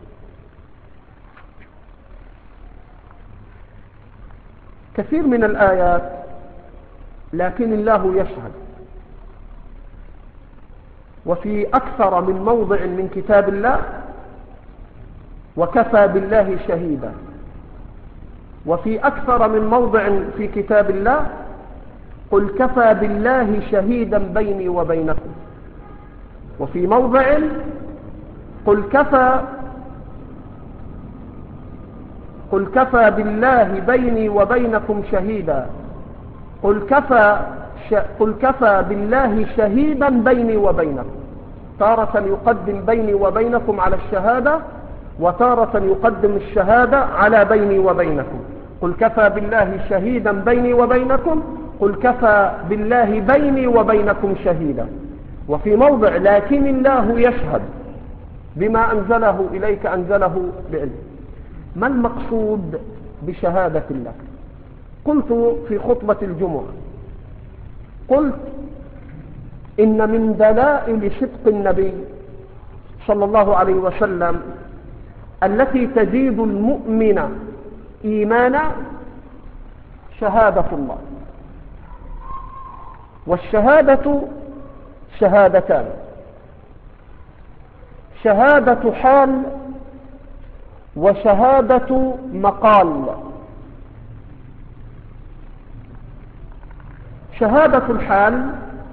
كثير من الآيات لكن الله يشهد، وفي أكثر من موضع من كتاب الله وكفى بالله شهيدا، وفي أكثر من موضع في كتاب الله قل كفى بالله شهيدا بيني وبينكم، وفي موضع قل كفى قل كفى بالله بيني وبينكم شهيدا، قل كفى ش... قل كفى بالله شهيدا بيني وبينكم. تارة يقدم بيني وبينكم على الشهادة، وتارة يقدم الشهادة على بيني وبينكم. قل كفى بالله شهيدا بيني وبينكم، قل كفى بالله بيني وبينكم شهيدا. وفي موضع لكن الله يشهد بما أنزله إليك أنزله بعلم. ما المقصود بشهادة الله؟ قلت في خطبة الجمعة، قلت إن من دلائل صدق النبي صلى الله عليه وسلم التي تزيد المؤمن إيمانا شهادة الله. والشهادة شهادتان، شهادة حال وشهادة مقال. شهادة الحال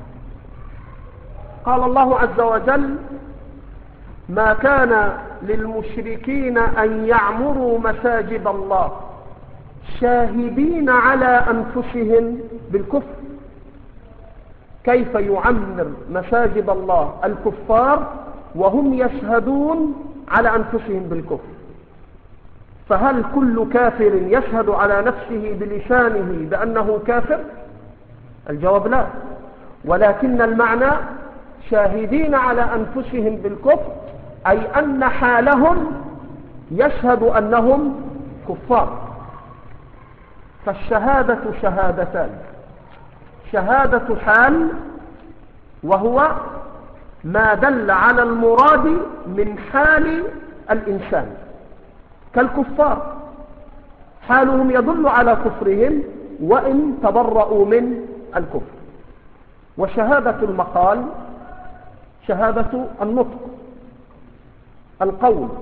قال الله عز وجل ما كان للمشركين أن يعمروا مساجد الله شاهدين على أنفسهم بالكفر. كيف يعمر مساجد الله الكفار وهم يشهدون على أنفسهم بالكفر؟ فهل كل كافر يشهد على نفسه بلسانه بأنه كافر؟ الجواب لا، ولكن المعنى شاهدين على أنفسهم بالكفر أي أن حالهم يشهد أنهم كفار. فالشهادة شهادتان، شهادة حال وهو ما دل على المراد من حال الإنسان كالكفار، حالهم يدل على كفرهم وإن تبرؤوا من الكفر. وشهادة المقال شهادة النطق القول.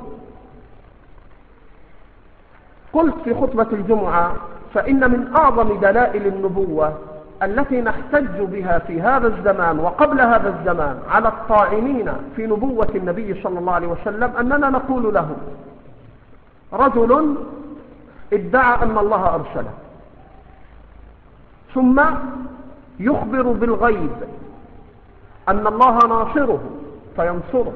قلت في خطبة الجمعة فإن من أعظم دلائل النبوة التي نحتج بها في هذا الزمان وقبل هذا الزمان على الطاعنين في نبوة النبي صلى الله عليه وسلم أننا نقول له رجل ادعى أن الله أرسله، ثم يخبر بالغيب أن الله ناصره فينصره،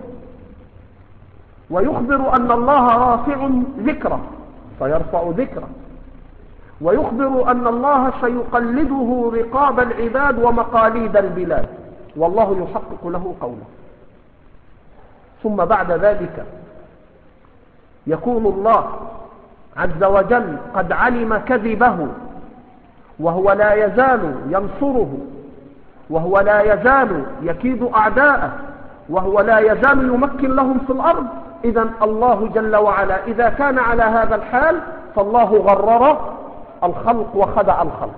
ويخبر أن الله رافع ذكره فيرفع ذكره، ويخبر أن الله سيقلده رقاب العباد ومقاليد البلاد والله يحقق له قوله. ثم بعد ذلك يكون الله عز وجل قد علم كذبه، وهو لا يزال ينصره، وهو لا يزال يكيد أعداءه، وهو لا يزال يمكن لهم في الأرض، إذن الله جل وعلا إذا كان على هذا الحال فالله غرر الخلق وخدع الخلق.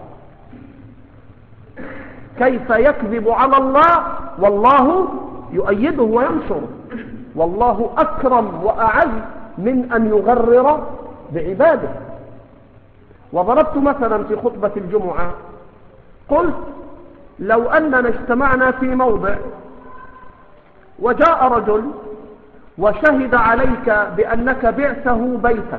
كيف يكذب على الله والله يؤيده وينصره؟ والله أكرم وأعز من أن يغرر بعباده. وضربت مثلا في خطبة الجمعة قلت لو أننا اجتمعنا في موضع وجاء رجل وشهد عليك بأنك بعته بيتك،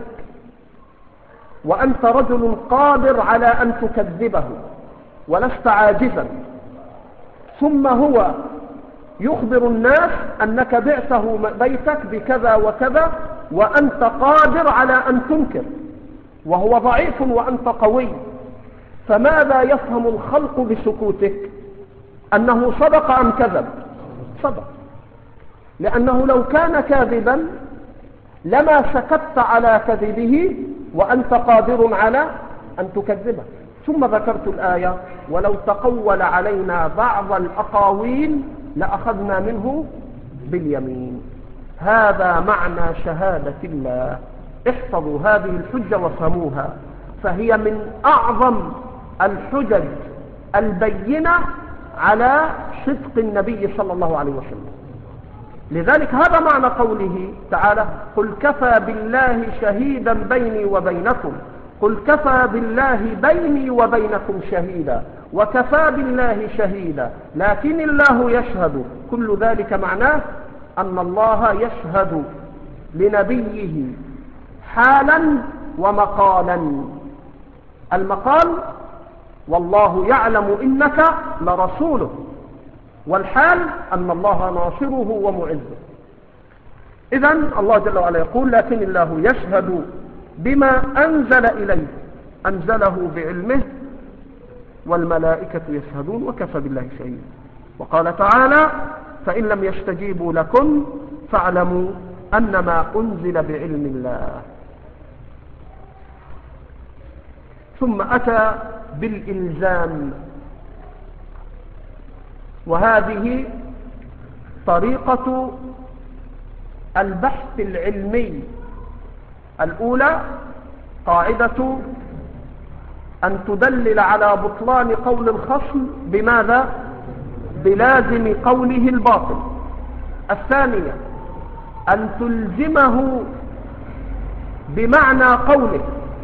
وأنت رجل قادر على أن تكذبه ولست عاجزا، ثم هو يخبر الناس أنك بعته بيتك بكذا وكذا وأنت قادر على أن تنكر، وهو ضعيف وأنت قوي، فماذا يفهم الخلق بسكوتك؟ أنه صدق أم كذب؟ صدق، لأنه لو كان كاذبا لما سكت على كذبه وأنت قادر على أن تكذبه. ثم ذكرت الآية ولو تقول علينا بعض الأقاويل لأخذنا منه باليمين. هذا معنى شهادة الله. احفظوا هذه الحجة وفهموها، فهي من أعظم الحجج البينة على صدق النبي صلى الله عليه وسلم. لذلك هذا معنى قوله تعالى قل كفى بالله شهيدا بيني وبينكم، قل كفى بالله بيني وبينكم شهيدا، وكفى بالله شهيدا، لكن الله يشهد. كل ذلك معناه أن الله يشهد لنبيه حالا ومقالا. المقال والله يعلم إنك لرسوله، والحال أن الله ناصره ومعزه. إذن الله جل وعلا يقول لكن الله يشهد بما أنزل إليه، أنزله بعلمه والملائكة يشهدون وكفى بالله شهيدا. وقال تعالى فإن لم يستجيبوا لكم فاعلموا أنما أنزل بعلم الله. ثم أتى بالإلزام، وهذه طريقة البحث العلمي. الأولى قاعدة أن تدلل على بطلان قول الخصم بماذا؟ بلازم قوله الباطل. الثانية أن تلزمه بمعنى قوله،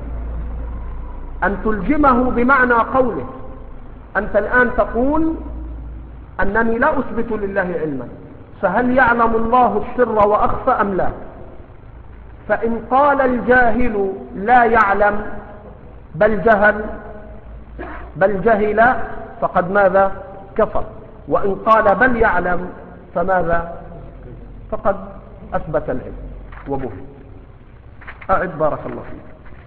أن تلزمه بمعنى قوله. أنت الآن تقول أنني لا أثبت لله علما، فهل يعلم الله السر وأخفى أم لا؟ فإن قال الجاهل لا يعلم بل جهل بل جهل فقد ماذا؟ كفر. وإن قال بل يعلم فماذا؟ فقد أثبت العلم وبه. أعد بارك الله فيك.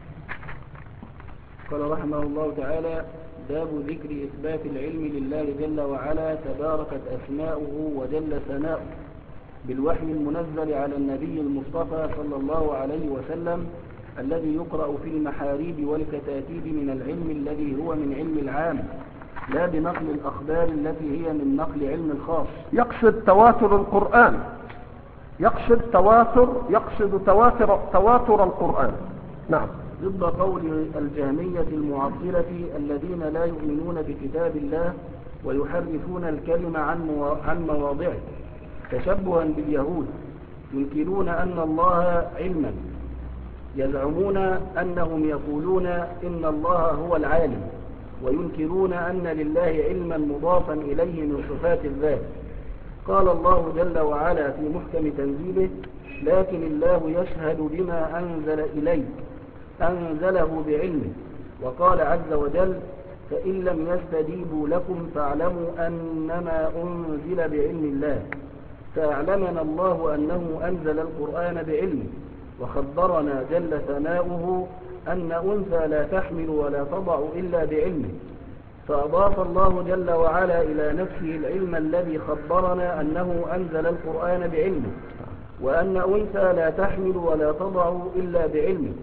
قال رحمه الله تعالى باب ذكر إثبات العلم لله جل وعلا تباركت أسماؤه وجل ثناؤه بالوحي المنزل على النبي المصطفى صلى الله عليه وسلم الذي يقرأ في المحاريب والكتاتيب من العلم الذي هو من علم العام، لا بنقل الأخبار التي هي من نقل علم الخاص. يقصد تواتر القرآن، يقصد تواتر يقصد تواتر تواتر القرآن. نعم. ضد قول الجهمية المعطلة الذين لا يؤمنون بكتاب الله ويحرفون الكلمة عن عن مواضعه تشبها باليهود، ينكرون أن الله علما، يزعمون أنهم يقولون إن الله هو العالم، وينكرون أن لله علما مضافا إليه من صفات الذات. قال الله جل وعلا في محكم تنزيله لكن الله يشهد بما أنزل إليك أنزله بعلمه. وقال عز وجل فإن لم يستجيبوا لكم فاعلموا أنما أنزل بعلم الله. فأعلمنا الله أنه أنزل القرآن بعلمه، وخبرنا جل ثناؤه أن أنثى لا تحمل ولا تضع إلا بعلمه. فأضاف الله جل وعلا إلى نفسه العلم الذي خبرنا أنه أنزل القرآن بعلمه، وأن أنثى لا تحمل ولا تضع إلا بعلمه.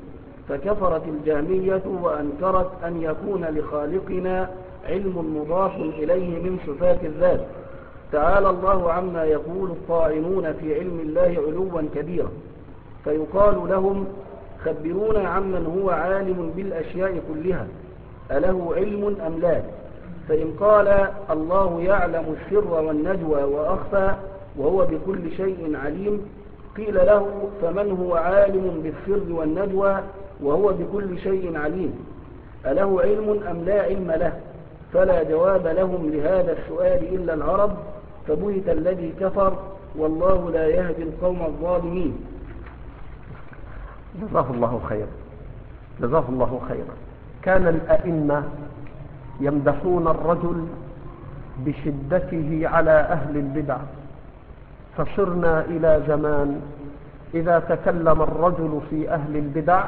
فكفرت الجهمية وأنكرت أن يكون لخالقنا علم مضاف إليه من صفات الذات. تعالى الله عما يقول الطاعنون في علم الله علوا كبيرا. فيقال لهم خبرونا عمن هو عالم بالأشياء كلها، أله علم أم لا؟ فإن قال الله يعلم السر والنجوى وأخفى وهو بكل شيء عليم، قيل له فمن هو عالم بالسر والنجوى وهو بكل شيء عليم، أله علم أم لا علم له؟ فلا جواب لهم لهذا السؤال إلا العرب، فبهت الذي كفر والله لا يهدي القوم الظالمين. جزاه الله خيرا، جزاه الله خيرا. كان الأئمة يمدحون الرجل بشدته على أهل البدع، فصرنا إلى زمان إذا تكلم الرجل في أهل البدع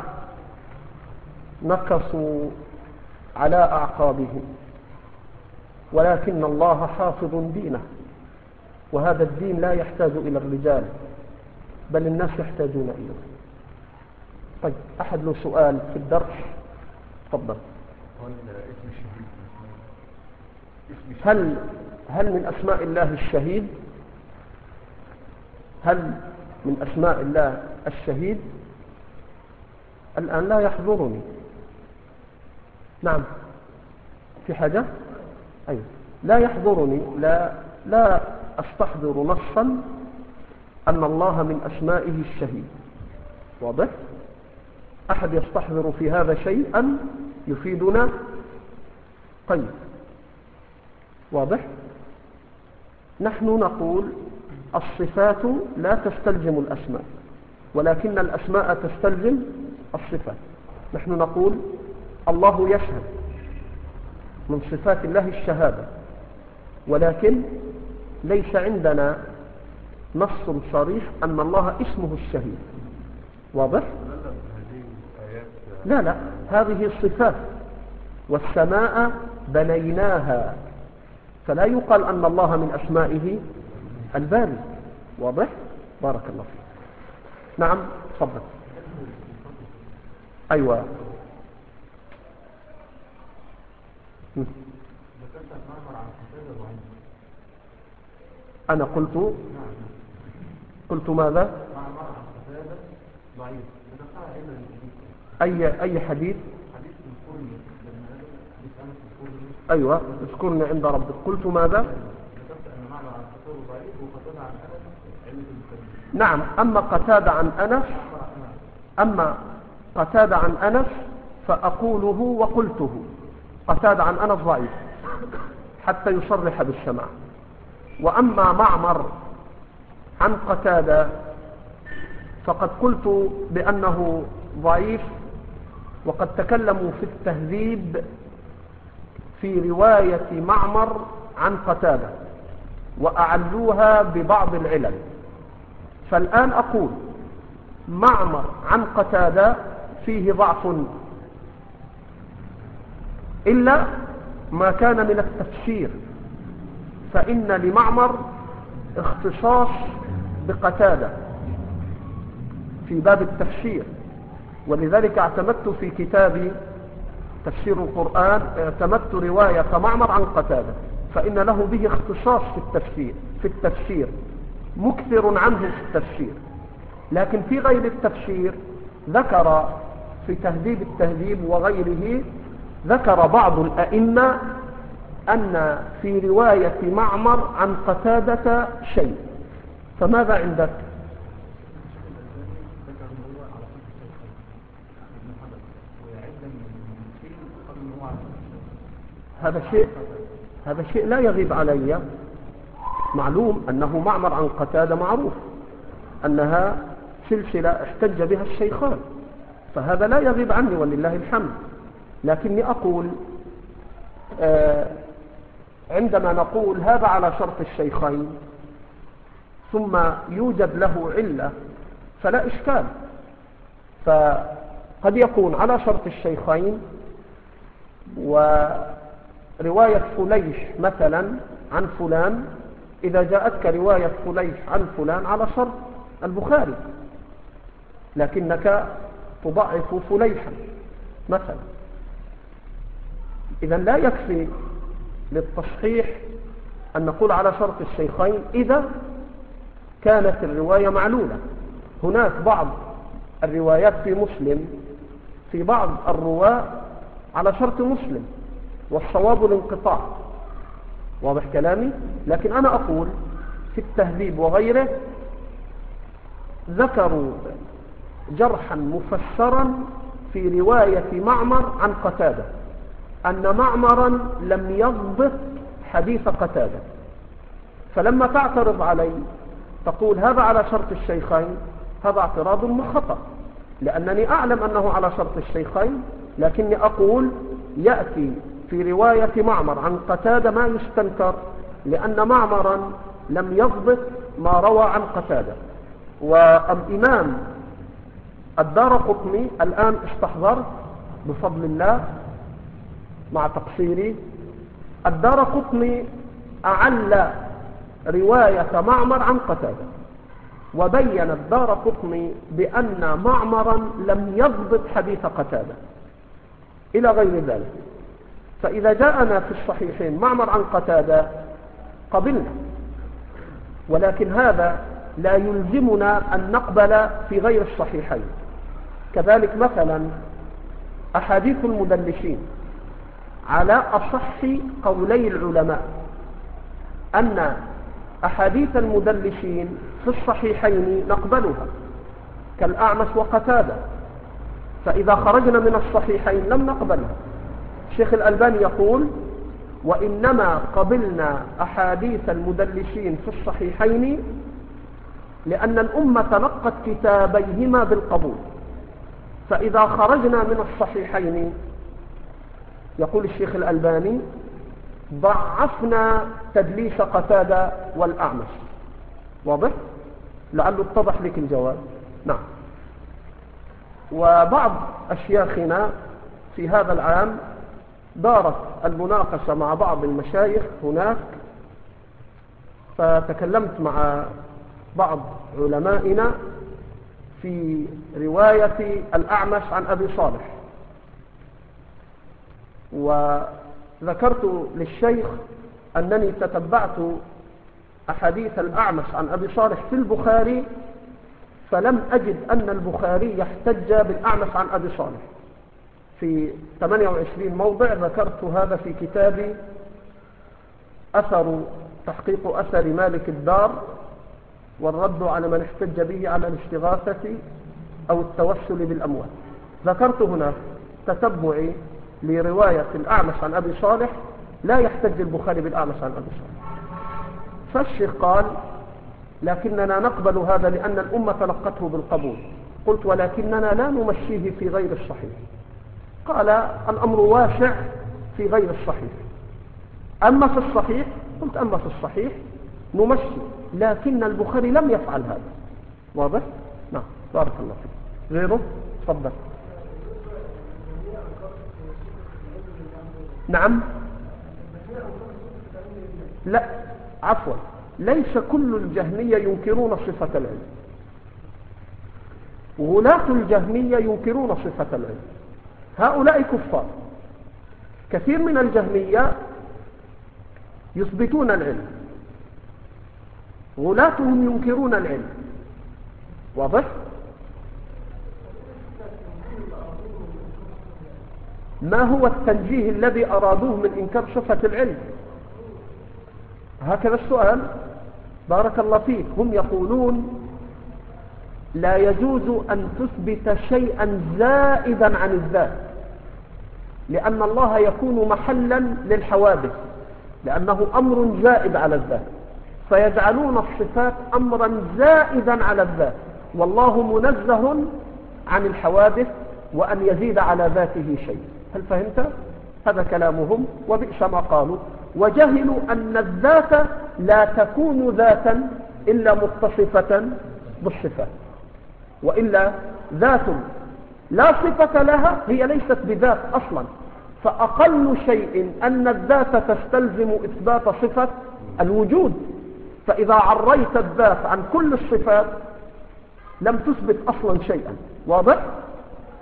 نكصوا على أعقابهم، ولكن الله حافظ دينه، وهذا الدين لا يحتاج إلى الرجال بل الناس يحتاجون إليه. طيب، أحد له سؤال في الدرس؟ تفضل. هل هل من أسماء الله الشهيد؟ هل من أسماء الله الشهيد؟ الآن لا يحضرني. نعم، في حاجة؟ أيوة، لا يحضرني، لا لا أستحضر نصا أن الله من أسمائه الشهيد. واضح؟ أحد يستحضر في هذا شيئا يفيدنا؟ طيب، واضح؟ نحن نقول الصفات لا تستلزم الأسماء، ولكن الأسماء تستلزم الصفات. نحن نقول الله يشهد، من صفات الله الشهادة، ولكن ليس عندنا نص صريح أن الله اسمه الشهيد. واضح؟ لا لا، هذه الصفات، والسماء بنيناها، فلا يقال أن الله من أسمائه الباري. واضح؟ بارك الله فيك. نعم، تفضل. أيوة. أنا قلت قلت ماذا؟ أي أي حديث؟ أيوة، اذكرني عند ربك. قلت ماذا؟ نعم. أما قتادة عن أنس أما قتادة عن أنس فأقوله وقلته. قتادة عن أنس ضعيف حتى يصرح بالسماع. وأما معمر عن قتادة فقد قلت بأنه ضعيف، وقد تكلموا في التهذيب في رواية معمر عن قتادة وأعلوها ببعض العلل. فالآن أقول معمر عن قتادة فيه ضعف، إلا ما كان من التفسير، فإن لمعمر اختصاص بقتادة في باب التفسير، ولذلك اعتمدت في كتابي تفسير القرآن اعتمدت رواية معمر عن قتادة، فإن له به اختصاص في التفسير في التفسير مكثر عنه في التفسير. لكن في غير التفسير ذكر في تهذيب التهذيب وغيره، ذكر بعض الأئمة أن في رواية معمر عن قتادة شيء. فماذا عندك؟ هذا شيء هذا شيء لا يغيب علي. معلوم أنه معمر عن قتادة معروف أنها سلسلة احتج بها الشيخان، فهذا لا يغيب عني ولله الحمد. لكني أقول آه عندما نقول هذا على شرط الشيخين ثم يوجد له علة فلا إشكال. فقد يكون على شرط الشيخين ورواية فليح مثلا عن فلان، إذا جاءتك رواية فليح عن فلان على شرط البخاري، لكنك تضعف فليحا مثلا. إذا لا يكفي للتصحيح أن نقول على شرط الشيخين إذا كانت الرواية معلولة. هناك بعض الروايات في مسلم في بعض الرواة على شرط مسلم والصواب الانقطاع، واضح كلامي؟ لكن أنا أقول في التهذيب وغيره ذكروا جرحا مفسرا في رواية معمر عن قتادة أن معمرا لم يضبط حديث قتادة، فلما تعترض علي تقول هذا على شرط الشيخين، هذا اعتراض خطأ، لأنني أعلم أنه على شرط الشيخين، لكني أقول يأتي في رواية معمر عن قتادة ما يستنكر، لأن معمرا لم يضبط ما روى عن قتادة. والإمام الدارقطني الآن استحضرت بفضل الله مع تقصيري، الدارقطني أعلى رواية معمر عن قتادة، وبين الدارقطني بأن معمرا لم يضبط حديث قتادة إلى غير ذلك. فإذا جاءنا في الصحيحين معمر عن قتادة قبلنا، ولكن هذا لا يلزمنا أن نقبل في غير الصحيحين. كذلك مثلا أحاديث المدلسين على أصح قولي العلماء أن أحاديث المدلسين في الصحيحين نقبلها كالأعمش وقتادة، فإذا خرجنا من الصحيحين لم نقبلها. الشيخ الألباني يقول وإنما قبلنا أحاديث المدلسين في الصحيحين لأن الأمة تلقت كتابيهما بالقبول، فإذا خرجنا من الصحيحين يقول الشيخ الألباني ضعفنا تدليس قتادة والأعمش. واضح؟ لعله اتضح لك الجواب. نعم. وبعض أشياخنا في هذا العام دارت المناقشة مع بعض المشايخ هناك، فتكلمت مع بعض علمائنا في رواية الأعمش عن أبي صالح، وذكرت للشيخ أنني تتبعت أحاديث الأعمش عن أبي صالح في البخاري، فلم أجد أن البخاري يحتج بالأعمش عن أبي صالح في ثمانية وعشرين موضع. ذكرت هذا في كتابي أثر تحقيق أثر مالك الدار والرد على من احتج به على الاستغاثة أو التوسل بالأموال. ذكرت هنا تتبعي لرواية الأعمش عن أبي صالح لا يحتج البخاري بالأعمش عن أبي صالح. فالشيخ قال لكننا نقبل هذا لأن الأمة تلقته بالقبول. قلت ولكننا لا نمشيه في غير الصحيح. قال الأمر واسع في غير الصحيح، أما في الصحيح قلت أما في الصحيح نمشي، لكن البخاري لم يفعل هذا. واضح؟ نعم. بارك الله فيك. غيره؟ تفضل. نعم. لا عفوا، ليس كل الجهمية ينكرون صفة العلم، غلاة الجهمية ينكرون صفة العلم، هؤلاء كفار. كثير من الجهمية يثبتون العلم، غلاتهم ينكرون العلم. واضح؟ ما هو التنزيه الذي أرادوه من إنكار صفة العلم؟ هكذا السؤال. بارك الله فيك. هم يقولون لا يجوز أن تثبت شيئا زائدا عن الذات، لأن الله يكون محلا للحوادث، لأنه أمر زائد على الذات، فيجعلون الصفات أمرا زائدا على الذات، والله منزه عن الحوادث وأن يزيد على ذاته شيء. هل فهمت؟ هذا كلامهم وبئس ما قالوا، وجهلوا أن الذات لا تكون ذاتا إلا متصفة بالصفات، وإلا ذات لا صفة لها هي ليست بذات أصلا. فأقل شيء أن الذات تستلزم إثبات صفة الوجود، فإذا عريت الذات عن كل الصفات لم تثبت أصلا شيئا. واضح؟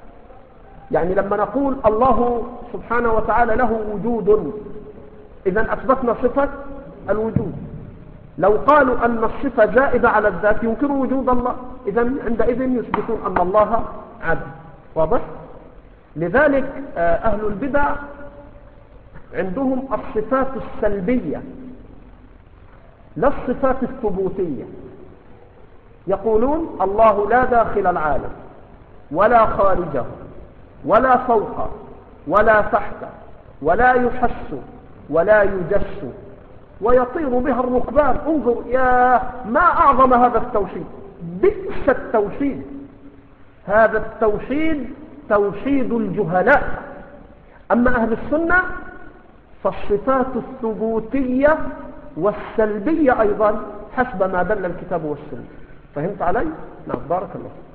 يعني لما نقول الله سبحانه وتعالى له وجود، إذا أثبتنا صفة الوجود. لو قالوا أن الصفة زائدة على الذات ينكروا وجود الله، إذا عندئذ يثبتون أن الله عدم. واضح؟ لذلك أهل البدع عندهم الصفات السلبية لا الصفات الثبوتية. يقولون الله لا داخل العالم ولا خارجه ولا فوق ولا تحت ولا يحس ولا يجس ويطير بها الركبان. انظر يا ما أعظم هذا التوحيد، بئس التوحيد. هذا التوحيد توحيد الجهلاء. أما أهل السنة فالصفات الثبوتية والسلبية أيضا حسب ما دل الكتاب والسنة. فهمت علي؟ نعم، بارك الله.